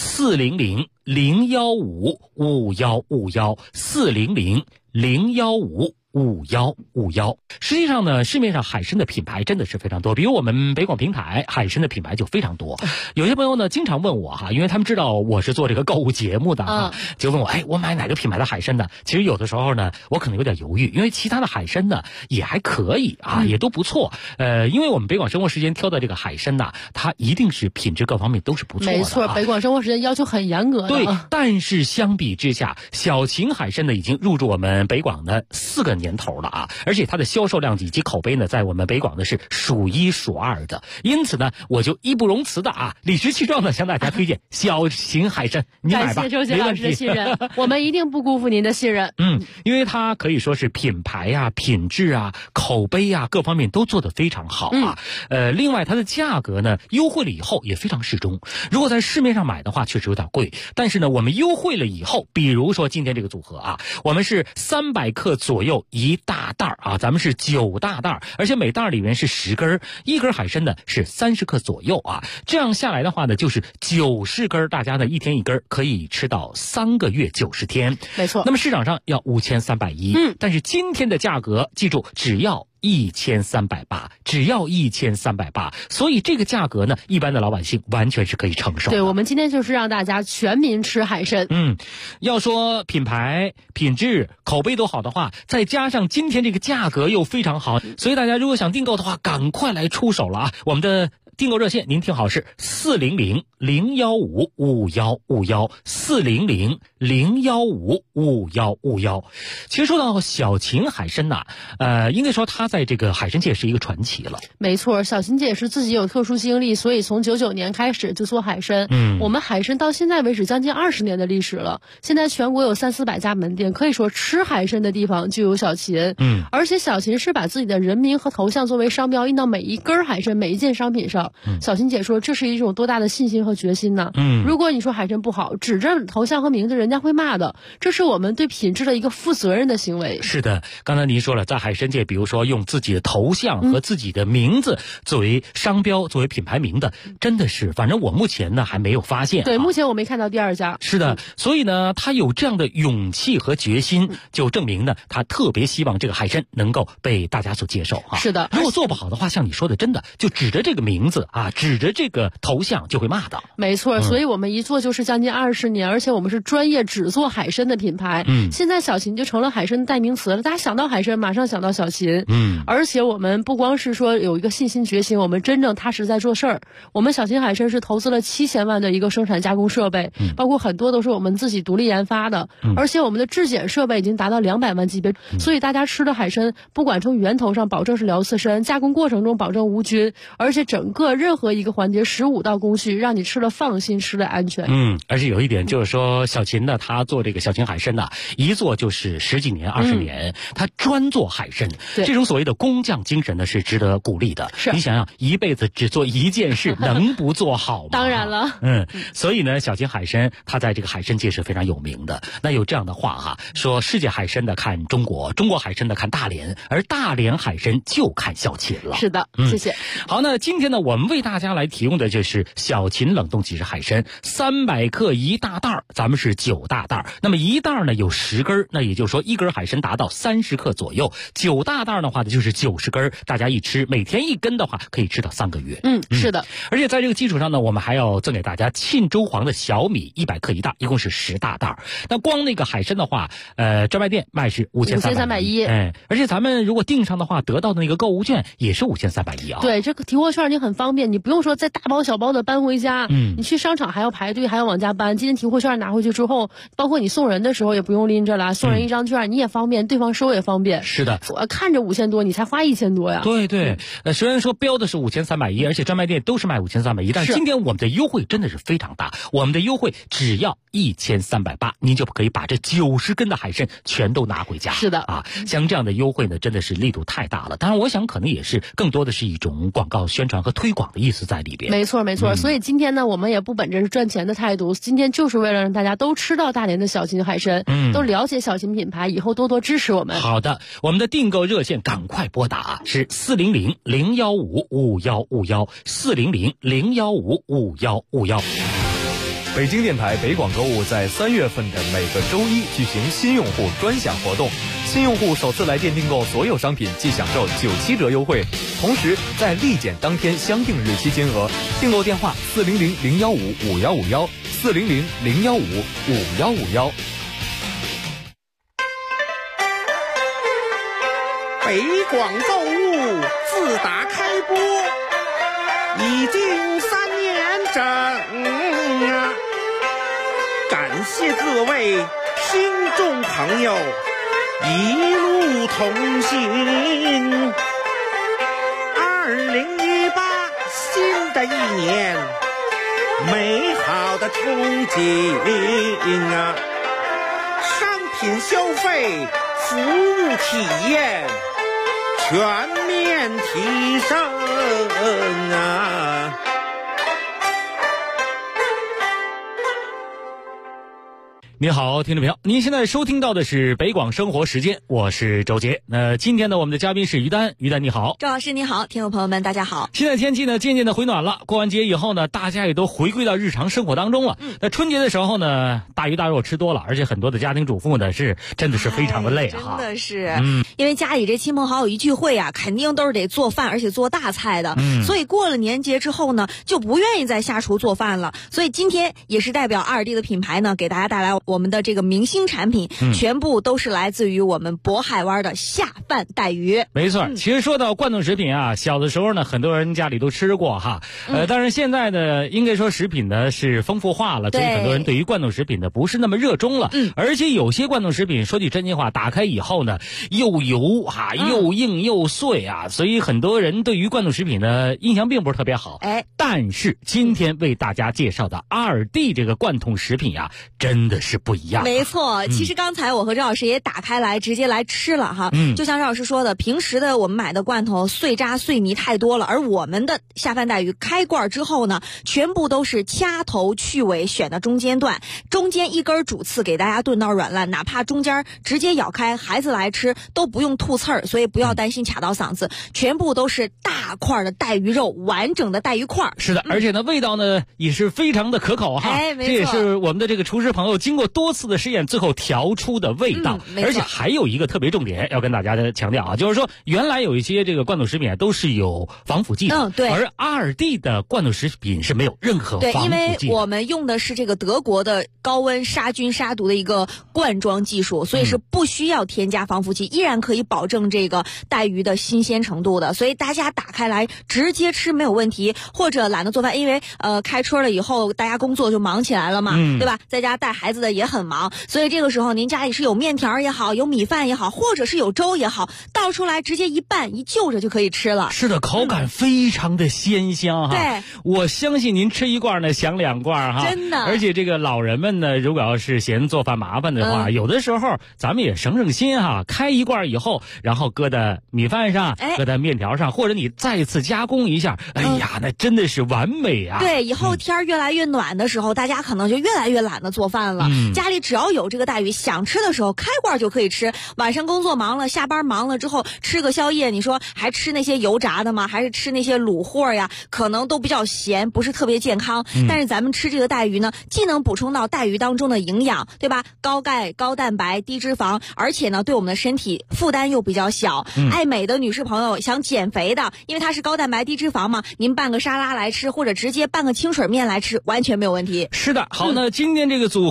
400-015-5151，400-015-5151。实际上呢，市面上海参的品牌真的是非常多，比如我们北广平台海参的品牌就非常多。有些朋友呢经常问我哈，因为他们知道我是做这个购物节目的哈，就问我我买哪个品牌的海参呢？其实有的时候呢，我可能有点犹豫，因为其他的海参呢也还可以啊，也都不错。因为我们北广生活时间挑的这个海参呐，它一定是品质各方面都是不错的。
没错，北广生活时间要求很严格的。
对，但是相比之下，小秦海参呢已经入驻我们北广的4个年头了啊，而且它的销售量以及口碑呢，在我们北广呢是数1数2的。因此呢，我就义不容辞的理直气壮的向大家推荐小秦海参，你买吧，
感谢周杰老师的信任，我们一定不辜负您的信任。
因为它可以说是品牌啊、品质啊、口碑啊各方面都做得非常好啊。另外它的价格呢优惠了以后也非常适中。如果在市面上买的话，确实有点贵，但是呢，我们优惠了以后，比如说今天这个组合啊，我们是300克左右一大袋啊，咱们是9大袋，而且每袋里面是10根，一根海参呢是30克左右啊。这样下来的话呢，就是90根，大家呢一天一根，可以吃到3个月90天。
没错。
那么市场上要5310，但是今天的价格，记住只要1380，只要1380，所以这个价格呢，一般的老百姓完全是可以承受的。
对，我们今天就是让大家全民吃海参。
要说品牌、品质、口碑都好的话，再加上今天这个价格又非常好，所以大家如果想订购的话，赶快来出手了啊！我们的订购热线您听好是400-015-5151，400-015-5151。其实说到小秦海参呐，应该说他在这个海参界是一个传奇了。
没错，小秦姐是自己有特殊经历，所以从99年开始就做海参。我们海参到现在为止将近20年的历史了，现在全国有300-400家门店，可以说吃海参的地方就有小秦。而且小秦是把自己的人名和头像作为商标印到每一根海参、每一件商品上。小秦姐说，这是一种多大的信心和决心呢？如果你说海参不好，指着头像和名字，人家会骂的。这是我们对品质的一个负责任的行为。
是的，刚才您说了，在海参界，比如说用自己的头像和自己的名字作为商标、作为品牌名的，真的是，反正我目前呢还没有发现。
对，目前我没看到第2家。
是的，所以呢，他有这样的勇气和决心，就证明呢，他特别希望这个海参能够被大家所接受啊。
是的，
如果做不好的话，像你说的，真的就指着这个名字啊，指着这个头像就会骂的。
没错，所以我们一做就是将近20年，而且我们是专业只做海参的品牌。现在小秦就成了海参的代名词了，大家想到海参马上想到小秦。而且我们不光是说有一个信心决心，我们真正踏实在做事儿。我们小秦海参是投资了7000万的一个生产加工设备，包括很多都是我们自己独立研发的，而且我们的质检设备已经达到200万级别，所以大家吃的海参不管从源头上保证是辽刺参，加工过程中保证无菌，而且整个任何一个环节15道工序，让你吃了放心，吃了安全。
而且有一点就是说，小秦呢，他做这个小秦海参呢，一做就是10几年、20年，他专做海参，这种所谓的工匠精神呢，是值得鼓励的。你想想，一辈子只做一件事，能不做好吗？
当然了。
所以呢，小秦海参他在这个海参界是非常有名的。那有这样的话哈，说世界海参的看中国，中国海参的看大连，而大连海参就看小秦了。
是的，谢谢。
好，那今天呢，我们为大家来提供的就是小秦冷冻即食海参，300克一大袋，咱们是9大袋。那么一袋呢有10根，那也就是说一根海参达到30克左右，9大袋的话呢就是90根，大家一吃，每天1根的话可以吃到3个月。
是的。
而且在这个基础上呢，我们还要赠给大家沁州黄的小米100克一袋，一共是10大袋。那光那个海参的话，专卖店卖是5310，而且咱们如果订上的话，得到的那个购物券也是5310啊。
对，这个提货券你很方便。 方便，你不用说再大包小包的搬回家，你去商场还要排队，还要往家搬。今天提货券拿回去之后，包括你送人的时候也不用拎着了，送人一张券你也方便，对方收也方便。
是的，
我看着5000多，你才花1000多呀。
对对，虽然说标的是5310，而且专卖店都是卖5310，但是今天我们的优惠真的是非常大，我们的优惠只要1380，您就可以把这90根的海参全都拿回家。
是的
啊，像这样的优惠呢，真的是力度太大了。当然，我想可能也是更多的是一种广告宣传和推广的意思在里边。
没错没错，所以今天呢，我们也不本着是赚钱的态度，今天就是为了让大家都吃到大连的小秦海参，都了解小秦品牌，以后多多支持我们。
好的，我们的订购热线赶快拨打是400-015-5151，400-015-5151。
北京电台北广购物在3月份的每个周一举行新用户专享活动，新用户首次来电订购所有商品即享受97折优惠，同时在立减当天相定日期金额。订购电话400-015-5151，400-015-5151。
北广购物自打开播已经3年整啊！感谢各位听众朋友一路同行。2018新的一年，美好的憧憬啊！商品消费，服务体验全面提升啊！
你好，听众朋友，您现在收听到的是北广生活时间，我是周杰。那今天呢，我们的嘉宾是于丹，于丹你好。
周老师你好，听众朋友们大家好。
现在天气呢渐渐的回暖了，过完节以后呢，大家也都回归到日常生活当中了。那春节的时候呢，大鱼大肉吃多了，而且很多的家庭主妇呢真的是非常的累哈。
真的是，因为家里这亲朋好友一聚会啊，肯定都是得做饭，而且做大菜的。所以过了年节之后呢，就不愿意再下厨做饭了。所以今天也是代表阿尔蒂的品牌呢，给大家带来我们的这个明星产品，全部都是来自于我们渤海湾的下饭带鱼。
没错，其实说到罐头食品啊，小的时候呢，很多人家里都吃过哈。但是现在呢，应该说食品呢是丰富化了，所以很多人对于罐头食品呢不是那么热衷了。而且有些罐头食品说句真心话，打开以后呢，又油哈，又硬又碎啊，所以很多人对于罐头食品呢印象并不是特别好。但是今天为大家介绍的阿尔蒂这个罐头食品呀，真的是不一样。
没错，其实刚才我和赵老师也打开来直接来吃了哈。就像赵老师说的，平时的我们买的罐头碎渣碎泥太多了，而我们的下饭带鱼开罐之后呢，全部都是掐头去尾选的中间段，中间一根主刺给大家炖到软烂，哪怕中间直接咬开，孩子来吃都不用吐刺儿，所以不要担心卡到嗓子，全部都是大块的带鱼肉，完整的带鱼块。
是的，而且呢味道呢也是非常的可口哈。
没错，
这也是我们的这个厨师朋友经过多次的实验最后调出的味道。而且还有一个特别重点要跟大家强调啊，就是说原来有一些这个罐头食品都是有防腐剂的，
对，
而阿尔蒂的罐头食品是没有任何防腐剂的。
对，因为我们用的是这个德国的高温杀菌杀毒的一个罐装技术，所以是不需要添加防腐剂，依然可以保证这个带鱼的新鲜程度的。所以大家打开来直接吃没有问题，或者懒得做饭，因为开春了以后大家工作就忙起来了嘛，对吧？在家带孩子的也很忙，所以这个时候您家里是有面条也好，有米饭也好，或者是有粥也好，倒出来直接一拌一就着就可以吃了。
是的，口感非常的鲜香哈。
对，
我相信您吃一罐呢想2罐哈。
真的。
而且这个老人们呢，如果要是嫌做饭麻烦的话，有的时候咱们也省心哈，开一罐以后，然后搁在米饭上，搁在面条上，或者你再次加工一下，哎呀，那真的是完美啊。
对，以后天越来越暖的时候，大家可能就越来越懒得做饭了。家里只要有这个带鱼，想吃的时候开罐就可以吃。晚上工作忙了，下班忙了之后吃个宵夜，你说还吃那些油炸的吗？还是吃那些卤货呀？可能都比较咸，不是特别健康。但是咱们吃这个带鱼呢，既能补充到带鱼当中的营养，对吧？高钙、高蛋白、低脂肪，而且呢对我们的身体负担又比较小。爱美的女士朋友想减肥的，因为它是高蛋白低脂肪嘛，您拌个沙拉来吃，或者直接拌个清水面来吃，完全没有问题。
是的，好，那今天这个组合呢也是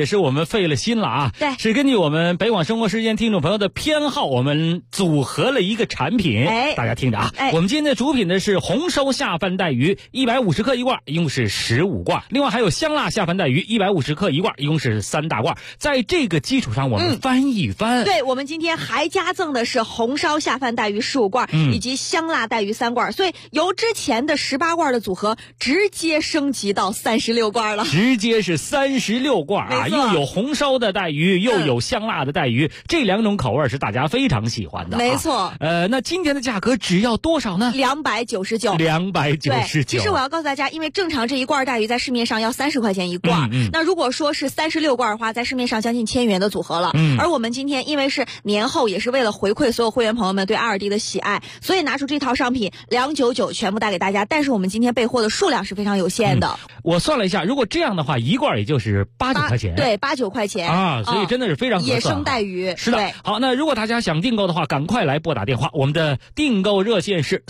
是我们费了心了啊。
对，
是根据我们北广生活时间听众朋友的偏好，我们组合了一个产品。大家听着啊，我们今天的主品呢是红烧下饭带鱼，150克一罐，一共是15罐。另外还有香辣下饭带鱼150克一罐，一共是3大罐。在这个基础上，我们翻一翻。
对，我们今天还加赠的是红烧下饭带鱼15罐，以及香辣带鱼3罐，所以由之前的18罐的组合直接升级到36罐了。
直接是36罐啊，又有红烧的带鱼，又有香辣的带鱼，这2种口味是大家非常喜欢的。
没错。
那今天的价格只要多少呢
？299。
299。
其实我要告诉大家，因为正常这一罐带鱼在市面上要30块钱一罐，那如果说是36罐的话，在市面上将近1000元的组合了。而我们今天因为是年后，也是为了回馈所有会员朋友们对阿尔蒂的喜爱，所以拿出这套商品299全部带给大家。但是我们今天备货的数量是非常有限的。
我算了一下，如果这样的话，一罐也就是8、9块钱。
对，8、9块钱
啊，所以真的是非常合算。
野生带鱼。
是的。好，那如果大家想订购的话，赶快来拨打电话，我们的订购热线是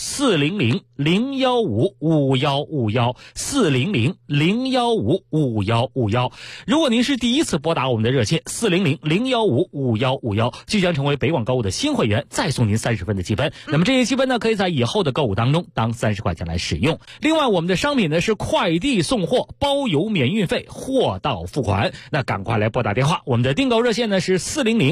400-015-5151，400-015-5151。如果您是第一次拨打我们的热线400-015-5151，就将成为北广购物的新会员，再送您30分的积分。那么这些积分呢，可以在以后的购物当中当30块钱来使用。另外，我们的商品呢是快递送货，包邮免运费，货到付款。那赶快来拨打电话，我们的订购热线呢是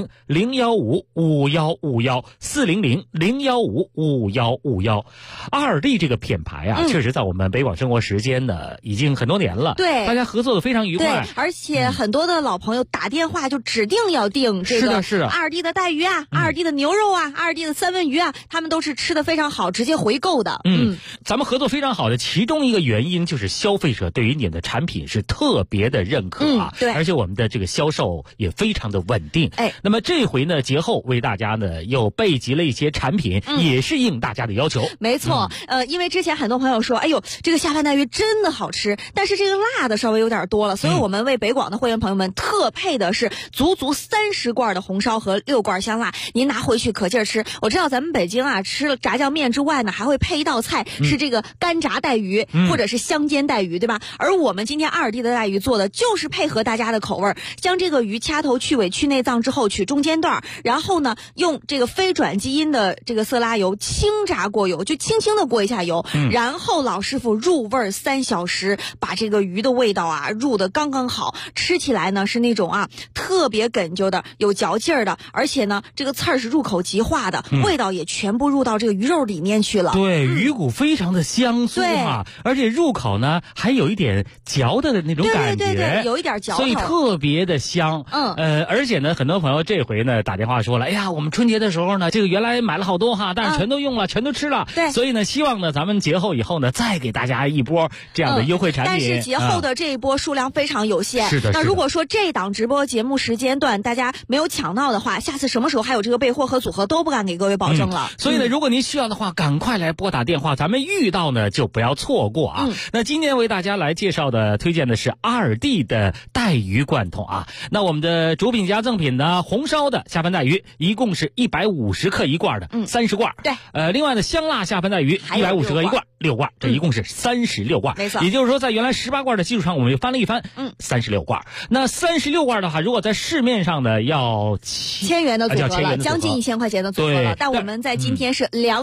400-015-5151，400-015-5151。阿尔蒂这个品牌啊，确实在我们北广生活时间呢已经很多年了，
对，
大家合作的非常愉快。
对，而且很多的老朋友打电话就指定要订这个阿尔蒂的带鱼啊，阿尔蒂的牛肉啊，阿尔蒂的三文鱼啊，他们都是吃的非常好，直接回购的。
咱们合作非常好的其中一个原因就是消费者对于你的产品是特别的认可啊，
对，
而且我们的这个销售也非常的稳定。那么这回呢，节后为大家呢又备集了一些产品，也是应大家的要求。
没错，因为之前很多朋友说，哎呦，这个下饭带鱼真的好吃，但是这个辣的稍微有点多了，所以我们为北广的会员朋友们特配的是足30罐的红烧和6罐香辣，您拿回去可劲儿吃。我知道咱们北京啊，吃了炸酱面之外呢，还会配一道菜是这个干炸带鱼，或者是香煎带鱼，对吧？而我们今天阿尔蒂的带鱼做的就是配合大家的口味，将这个鱼掐头去尾去内脏之后取中间段，然后呢用这个非转基因的这个色拉油轻炸过油，就轻轻的过一下油，然后老师傅入味3小时，把这个鱼的味道啊入得刚刚好，吃起来呢是那种啊特别哏啾的，有嚼劲儿的，而且呢这个刺儿是入口即化的，味道也全部入到这个鱼肉里面去了。
对，鱼骨非常的香酥啊，而且入口呢还有一点嚼的那种感觉，
对，有一点嚼头，
所以特别的香。而且呢，很多朋友这回呢打电话说了，哎呀，我们春节的时候呢，这个原来买了好多哈，但是全都用了，全都吃了。
对，
所以呢，希望呢咱们节后以后呢，再给大家一波这样的优惠产品。
但是节后的这一波数量非常有限。
是的。
那如果说这档直播节目时间段大家没有抢到的话，下次什么时候还有这个备货和组合都不敢给各位保证了。
所以呢，如果您需要的话，赶快来拨打电话，咱们遇到呢就不要错过啊。那今天为大家来介绍的推荐的是阿尔蒂的带鱼罐头啊。那我们的主品加赠品呢，红烧的下饭带鱼一共是150克一罐的，30罐。
对。
另外呢，香辣下饭带鱼150克一罐，6罐，这一共是36罐。
没错。
也就是说，在原来18罐的基础上，我们又翻了一番，36罐。那36罐的话，如果在市面上呢要
1000元的组合了，将近1000块钱的组合了。但我们在今天是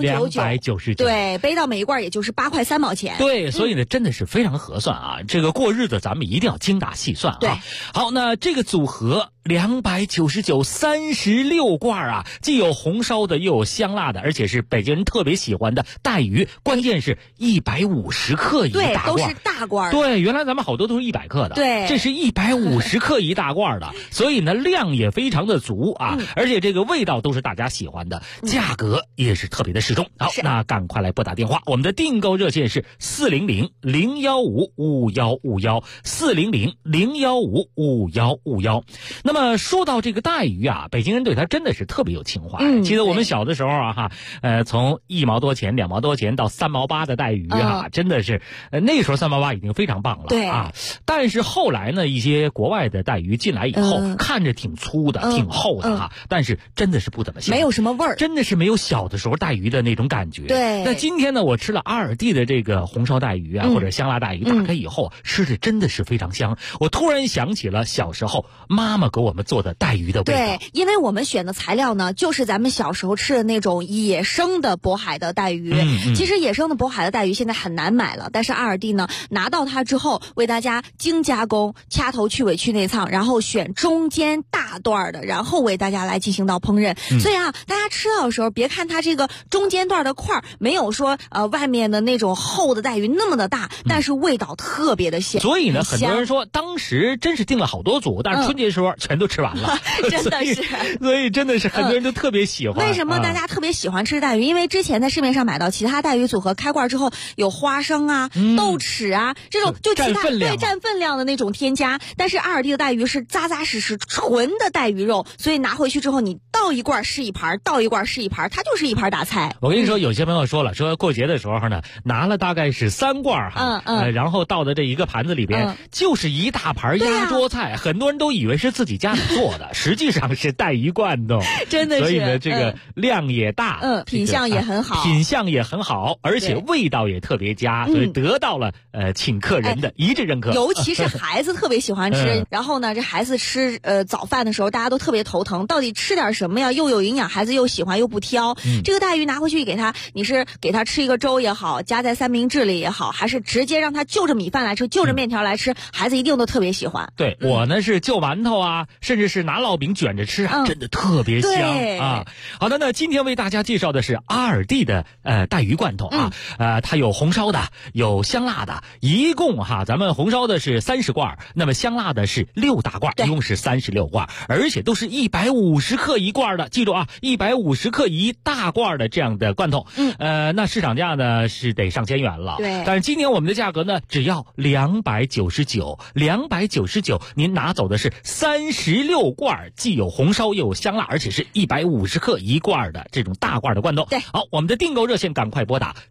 299，对，背到每一罐也就是8块3毛钱。
对，所以呢，真的是非常合算啊。这个过日子咱们一定要精打细算啊。
对。
好，那这个组合299 36罐啊，既有红烧的，又有香辣的，而且是北京人特别喜欢的带鱼，关键是150克一大罐。
对，都是大罐。
对，原来咱们好多都是100克的，
对，
这是150克一大罐的，所以呢量也非常的足啊，而且这个味道都是大家喜欢的，价格也是特别的适中。好，那赶快来拨打电话，我们的订购热线是400-015-5151，400-015-5151。那么么说到这个带鱼啊，北京人对它真的是特别有情怀。记得我们小的时候啊从1毛多钱、2毛多钱到3毛8的带鱼啊，真的是那时候3毛8已经非常棒了。
对
啊，但是后来呢，一些国外的带鱼进来以后，看着挺粗的、挺厚的哈，但是真的是不怎么香，
没有什么味儿，
真的是没有小的时候带鱼的那种感觉。
对。
那今天呢，我吃了阿尔蒂的这个红烧带鱼啊，或者香辣带鱼，打开以后吃着真的是非常香。我突然想起了小时候妈妈给我们做的带鱼的味道。
对，因为我们选的材料呢，就是咱们小时候吃的那种野生的渤海的带鱼。其实野生的渤海的带鱼现在很难买了，但是阿尔蒂呢，拿到它之后为大家精加工，掐头去尾去内脏，然后选中间大段的，然后为大家来进行到烹饪。所以啊，大家吃到的时候，别看它这个中间段的块没有说外面的那种厚的带鱼那么的大，但是味道特别的鲜。
所以呢，很多人说当时真是订了好多组，但是春节时候全都吃完了，
真的是。
所以真的是很多人都特别喜欢。
为什么大家特别喜欢吃带鱼？因为之前在市面上买到其他带鱼组合开罐之后有花生啊、豆豉啊这种就其他占分量的那种添加，但是阿尔蒂的带鱼是扎扎实实纯的带鱼肉，所以拿回去之后你倒一罐是一盘，倒一罐是一盘，它就是一盘大菜。
我跟你说，有些朋友说了，说过节的时候呢，拿了大概是3罐然后倒的这一个盘子里边，就是一大盘压桌菜，很多人都以为是自己家里做的，实际上是带鱼罐头，
真的是。
所以呢，这个量也大，
品相也很好，
而且味道也特别佳，所以得到了请客人的一致认可。
尤其是孩子特别喜欢吃，然后呢，这孩子吃早饭的时候，大家都特别头疼，到底吃点什么呀？又有营养，孩子又喜欢又不挑。这个带鱼拿回去给他，你是给他吃一个粥也好，加在三明治里也好，还是直接让他就着米饭来吃，就着面条来吃，孩子一定都特别喜欢。
对，我呢是就馒头啊，甚至是拿烙饼卷着吃，真的特别香啊。好的，那今天为大家介绍的是阿尔蒂的带鱼罐头啊，它有红烧的，有香辣的，一共咱们红烧的是30罐，那么香辣的是6大罐，一共是36罐，而且都是150克一罐的，记住啊，150克一大罐的这样的罐头。那市场价呢是得上千元了，
对，
但是今年我们的价格呢只要299，您拿走的是36罐，既有红烧又有香辣，而且是150克一罐的这种大罐的罐头。
对，
好，我们的订购热线赶快拨打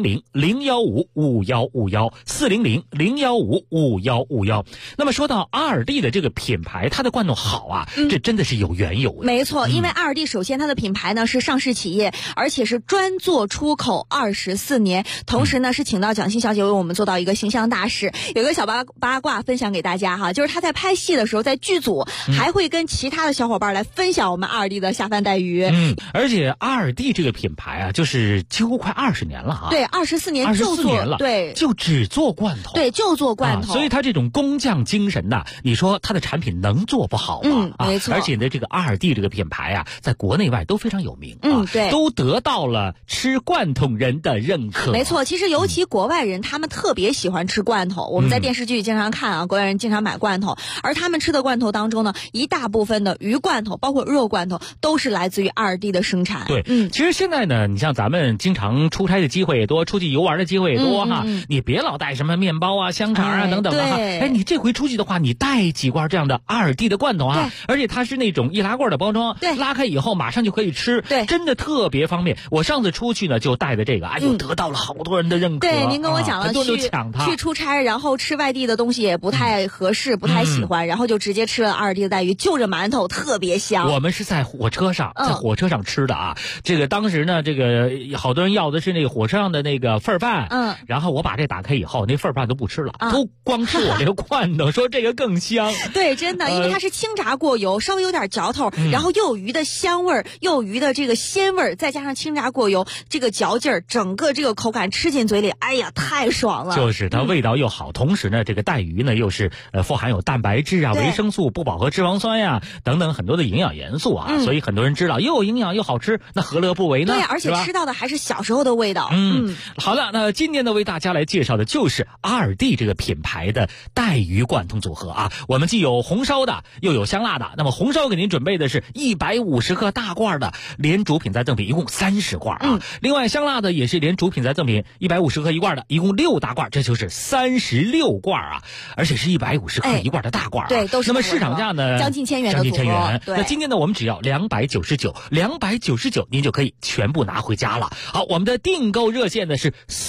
400-015-5151，400-015-5151。那么说到阿尔蒂的这个品牌，它的罐头好啊，这真的是有缘由的。
没错，因为阿尔蒂首先它的品牌呢是上市企业，而且是专做出口24年，同时呢是请到蒋欣小姐为我们做到一个形象大使。有一个小八卦分享给大家哈，就是她在拍戏的时候，在剧组还会跟其他的小伙伴来分享我们阿尔蒂的下饭带鱼。
而且阿尔蒂这个品牌啊，就是几乎快20年了啊。
对，24年
了，
对，
就只做罐头。
对，就做罐头。
所以他这种工匠精神呐，你说他的产品能做不好吗？
没错。
而且呢，这个阿尔蒂这个品牌啊，在国内外都非常有名
对，
都得到了吃罐头人的认可。
没错，其实尤其国外人，他们特别喜欢吃罐头。我们在电视剧经常看啊，国外人经常买罐头，而他们吃的罐头当中呢，一大部分的鱼罐头，包括肉罐头，都是来自于阿尔蒂的生产。
对，其实现在呢，你像咱们经常出差的机会也多，出去游玩的机会也多你别老带什么面包啊、香肠啊等等的你这回出去的话，你带几罐这样的阿尔蒂的罐头而且它是那种易拉罐的包装，拉开以后马上就可以吃，真的特别方便。我上次出去呢就带的这个，得到了好多人的认可。
对，您跟我讲了，
很多人都抢它。
去出差，然后吃外地的东西也不太合适，不太喜欢，然后就直接吃了阿尔蒂的带鱼，就着馒头，特别香。
我们是在火车上，吃的啊。这个当时呢，这个好多人要的是那个火车上的那个份儿饭，然后我把这打开以后，那份儿饭都不吃了，都光吃我这个罐头，说这个更香。
对，真的，因为它是清炸过油，稍微有点嚼头，然后又有鱼的香味儿，又有鱼的这个鲜味儿，再加上清炸过油，这个嚼劲儿，整个这个口感吃进嘴里，哎呀，太爽了。
就是它味道又好，同时呢，这个带鱼呢又是富含有蛋白质啊、维生素、不饱和脂肪酸呀等等很多的营养元素啊，所以很多人知道又有营养又好吃，那何乐不为呢？
对，而且吃到的还是小时候的味道。
好了，那今天呢为大家来介绍的就是阿尔蒂这个品牌的带鱼罐头组合啊。我们既有红烧的，又有香辣的。那么红烧给您准备的是150克大罐的，连主品再赠品，一共30罐啊。另外香辣的也是连主品再赠品150克一罐的，一共6大罐，这就是36罐啊，而且是150克一罐的大罐啊。
对，都是。
那么市场价呢
将近1000元的组合。对，
那今天呢我们只要299，299您就可以全部拿回家了。好，我们的订购热线呢是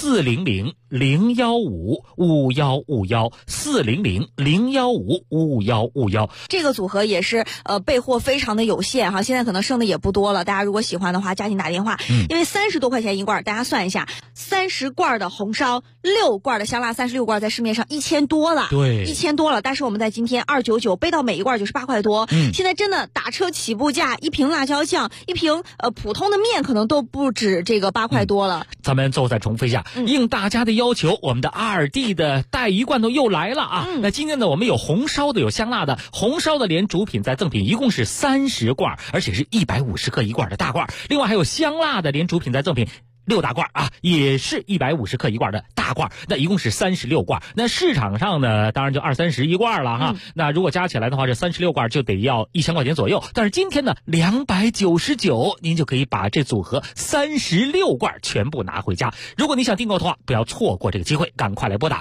400-015-5151，400-015-5151。
这个组合也是备货非常的有限哈，现在可能剩的也不多了。大家如果喜欢的话，加紧打电话，因为30多块钱一罐，大家算一下，30罐的红烧，6罐的香辣，36罐在市面上1000多了，
对
，1000多了。但是我们在今天299背到每一罐就是8块多，现在真的打车起步价，一瓶辣椒酱，一瓶普通的面可能都不止这个8块多了。
咱们最后再重复一下，应大家的要求，我们的2D 的带鱼罐头又来了啊！那今天呢，我们有红烧的，有香辣的，红烧的连主品再赠品，一共是30罐，而且是150克一罐的大罐。另外还有香辣的连主品再赠品6大罐啊，也是150克一罐的大罐，那一共是36罐。那市场上呢，当然就20-30一罐了哈。那如果加起来的话，这36罐就得要1000块钱左右。但是今天呢，299，您就可以把这组合36罐全部拿回家。如果你想订购的话，不要错过这个机会，赶快来拨打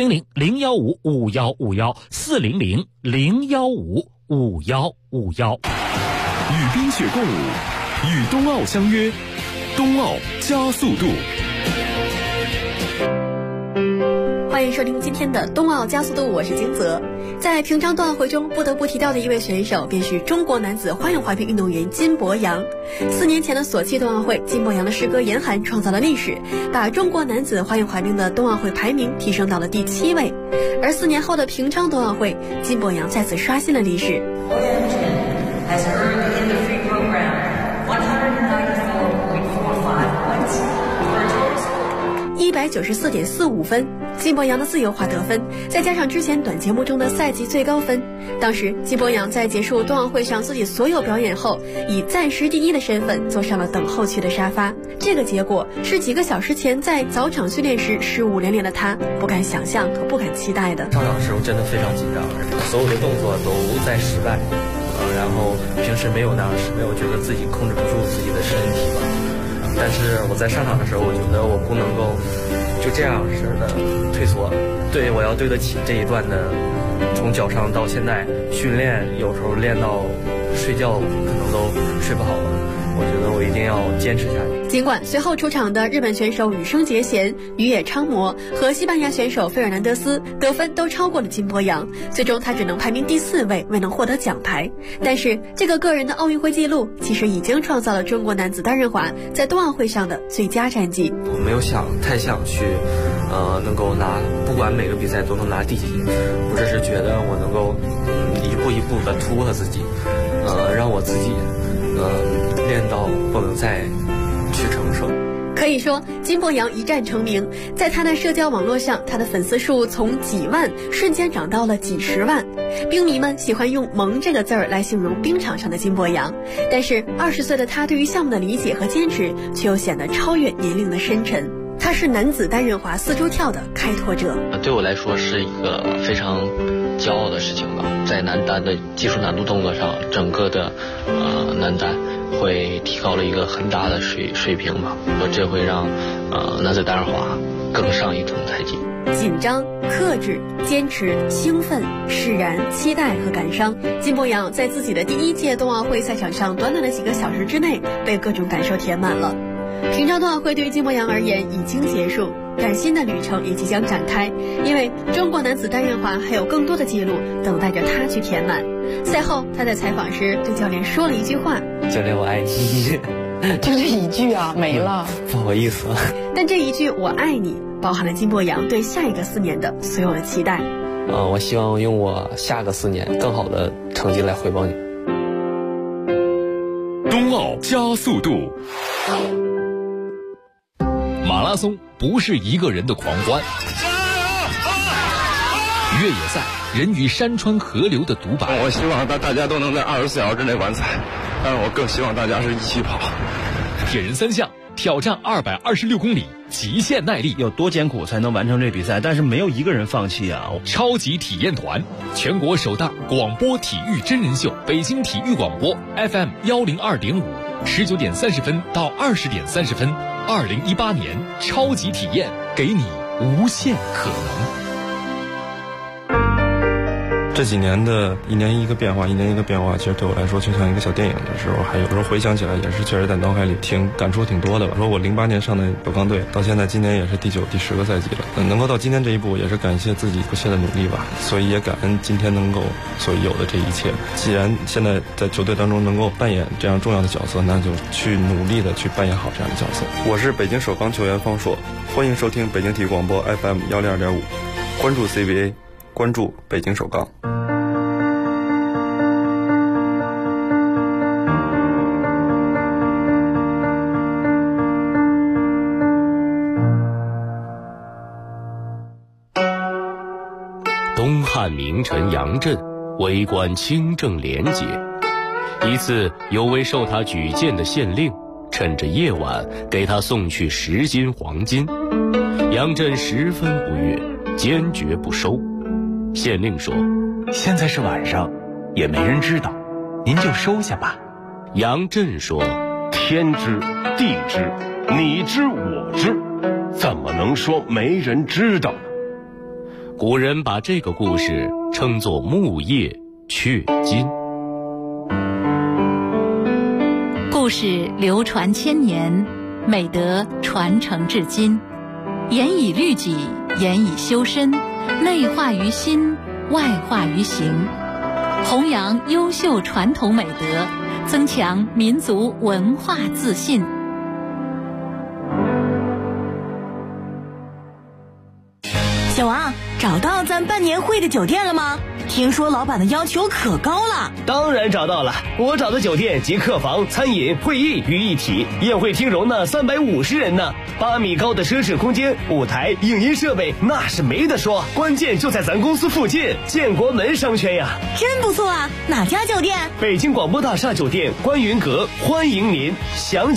400-015-5151，400-015-5151。
与冰雪共舞，与冬奥相约，冬奥加速度。
欢迎收听今天的冬奥加速度，我是金泽。在平昌冬奥会中不得不提到的一位选手便是中国男子花样滑冰运动员金博洋。4年前的索契冬奥会，金博洋的师哥严寒创造了历史，把中国男子花样滑冰的冬奥会排名提升到了第7位。而4年后的平昌冬奥会，金博洋再次刷新了历史。has earned in the free program 194.45 points for a total score 194.45分。金博洋的自由滑得分，再加上之前短节目中的赛季最高分，当时金博洋在结束冬奥会上自己所有表演后，以暂时第1的身份坐上了等候区的沙发。这个结果是几个小时前在早场训练时失误连连的他不敢想象和不敢期待的。
上场的时候真的非常紧张，所有的动作都在失败。然后平时没有那样失败，我觉得自己控制不住自己的身体吧。但是我在上场的时候，我觉得我不能够就这样式的退缩，对，我要对得起这一段的从脚上到现在训练，有时候练到睡觉可能都睡不好了。我觉得我一定要坚持下去。
尽管随后出场的日本选手羽生结弦、宇野昌磨和西班牙选手费尔南德斯得分都超过了金博洋，最终他只能排名第4位，未能获得奖牌。但是这个个人的奥运会纪录其实已经创造了中国男子单人滑在冬奥会上的最佳战绩。
我没有太想去能够拿，不管每个比赛都能拿第几，我只是觉得我能够一步一步的突破自己，让我自己练到不能再去承受。
可以说金博洋一战成名，在他的社交网络上，他的粉丝数从几万瞬间涨到了几10万。冰迷们喜欢用萌这个字儿来形容冰场上的金博洋，但是20岁的他对于项目的理解和坚持却又显得超越年龄的深沉。他是男子单人滑4周跳的开拓者，
对我来说是一个非常骄傲的事情吧。在男单的技术难度动作上，整个的男单会提高了一个很大的水平吧，这会让男子单人滑更上一层台阶。
紧张、克制、坚持、兴奋、释然、期待和感伤，金博洋在自己的第1届冬奥会赛场上短短的几个小时之内被各种感受填满了。平昌冬奥会对于金博洋而言已经结束，但新的旅程也即将展开，因为中国男子单人滑还有更多的记录等待着他去填满。赛后他在采访时对教练说了一句话：
教练我爱你。
就这一句啊，没了，
不好意思。
但这一句我爱你包含了金博洋对下一个4年的所有的期待。
我希望用我下个4年更好的成绩来回报你。
冬奥加速度。
马拉松不是一个人的狂欢，越野赛人与山川河流的独白。
我希望大家都能在24小时之内完赛，但是我更希望大家是一起跑。
铁人3项挑战226公里，极限耐力，
有多艰苦才能完成这比赛？但是没有一个人放弃啊！
超级体验团，全国首档广播体育真人秀，北京体育广播 FM 102.5，19点30分到20点30分，2018年超级体验，给你无限可能。
这几年的一年一个变化，其实对我来说就像一个小电影的时候，还有时候回想起来也是确实在脑海里感触挺多的吧。说我08年上的首钢队，到现在今年也是第9、第10个赛季了，能够到今天这一步，也是感谢自己不懈的努力吧。所以也感恩今天能够所有的这一切。既然现在在球队当中能够扮演这样重要的角色，那就去努力的去扮演好这样的角色。我是北京首钢球员方硕，欢迎收听北京体育广播 FM 102.5，关注 CBA， 关注北京首钢。
东汉名臣杨震为官清正廉洁，一次有位受他举荐的县令趁着夜晚给他送去10斤黄金，杨震十分不悦，坚决不收。县令说：
现在是晚上，也没人知道，您就收下吧。
杨震说：
天知地知，你知我知，怎么能说没人知道呢？
古人把这个故事称作木叶雀金。
故事流传千年，美德传承至今，严以律己，严以修身，内化于心，外化于行，弘扬优秀传统美德，增强民族文化自信。
小王，找到咱办年会的酒店了吗？听说老板的要求可高了。
当然找到了，我找的酒店集客房、餐饮、会议于一体，宴会厅容纳350人呢，8米高的奢侈空间，舞台、影音设备那是没得说，关键就在咱公司附近，建国门商圈呀。
真不错啊，哪家酒店？
北京广播大厦酒店观云阁，欢迎您详。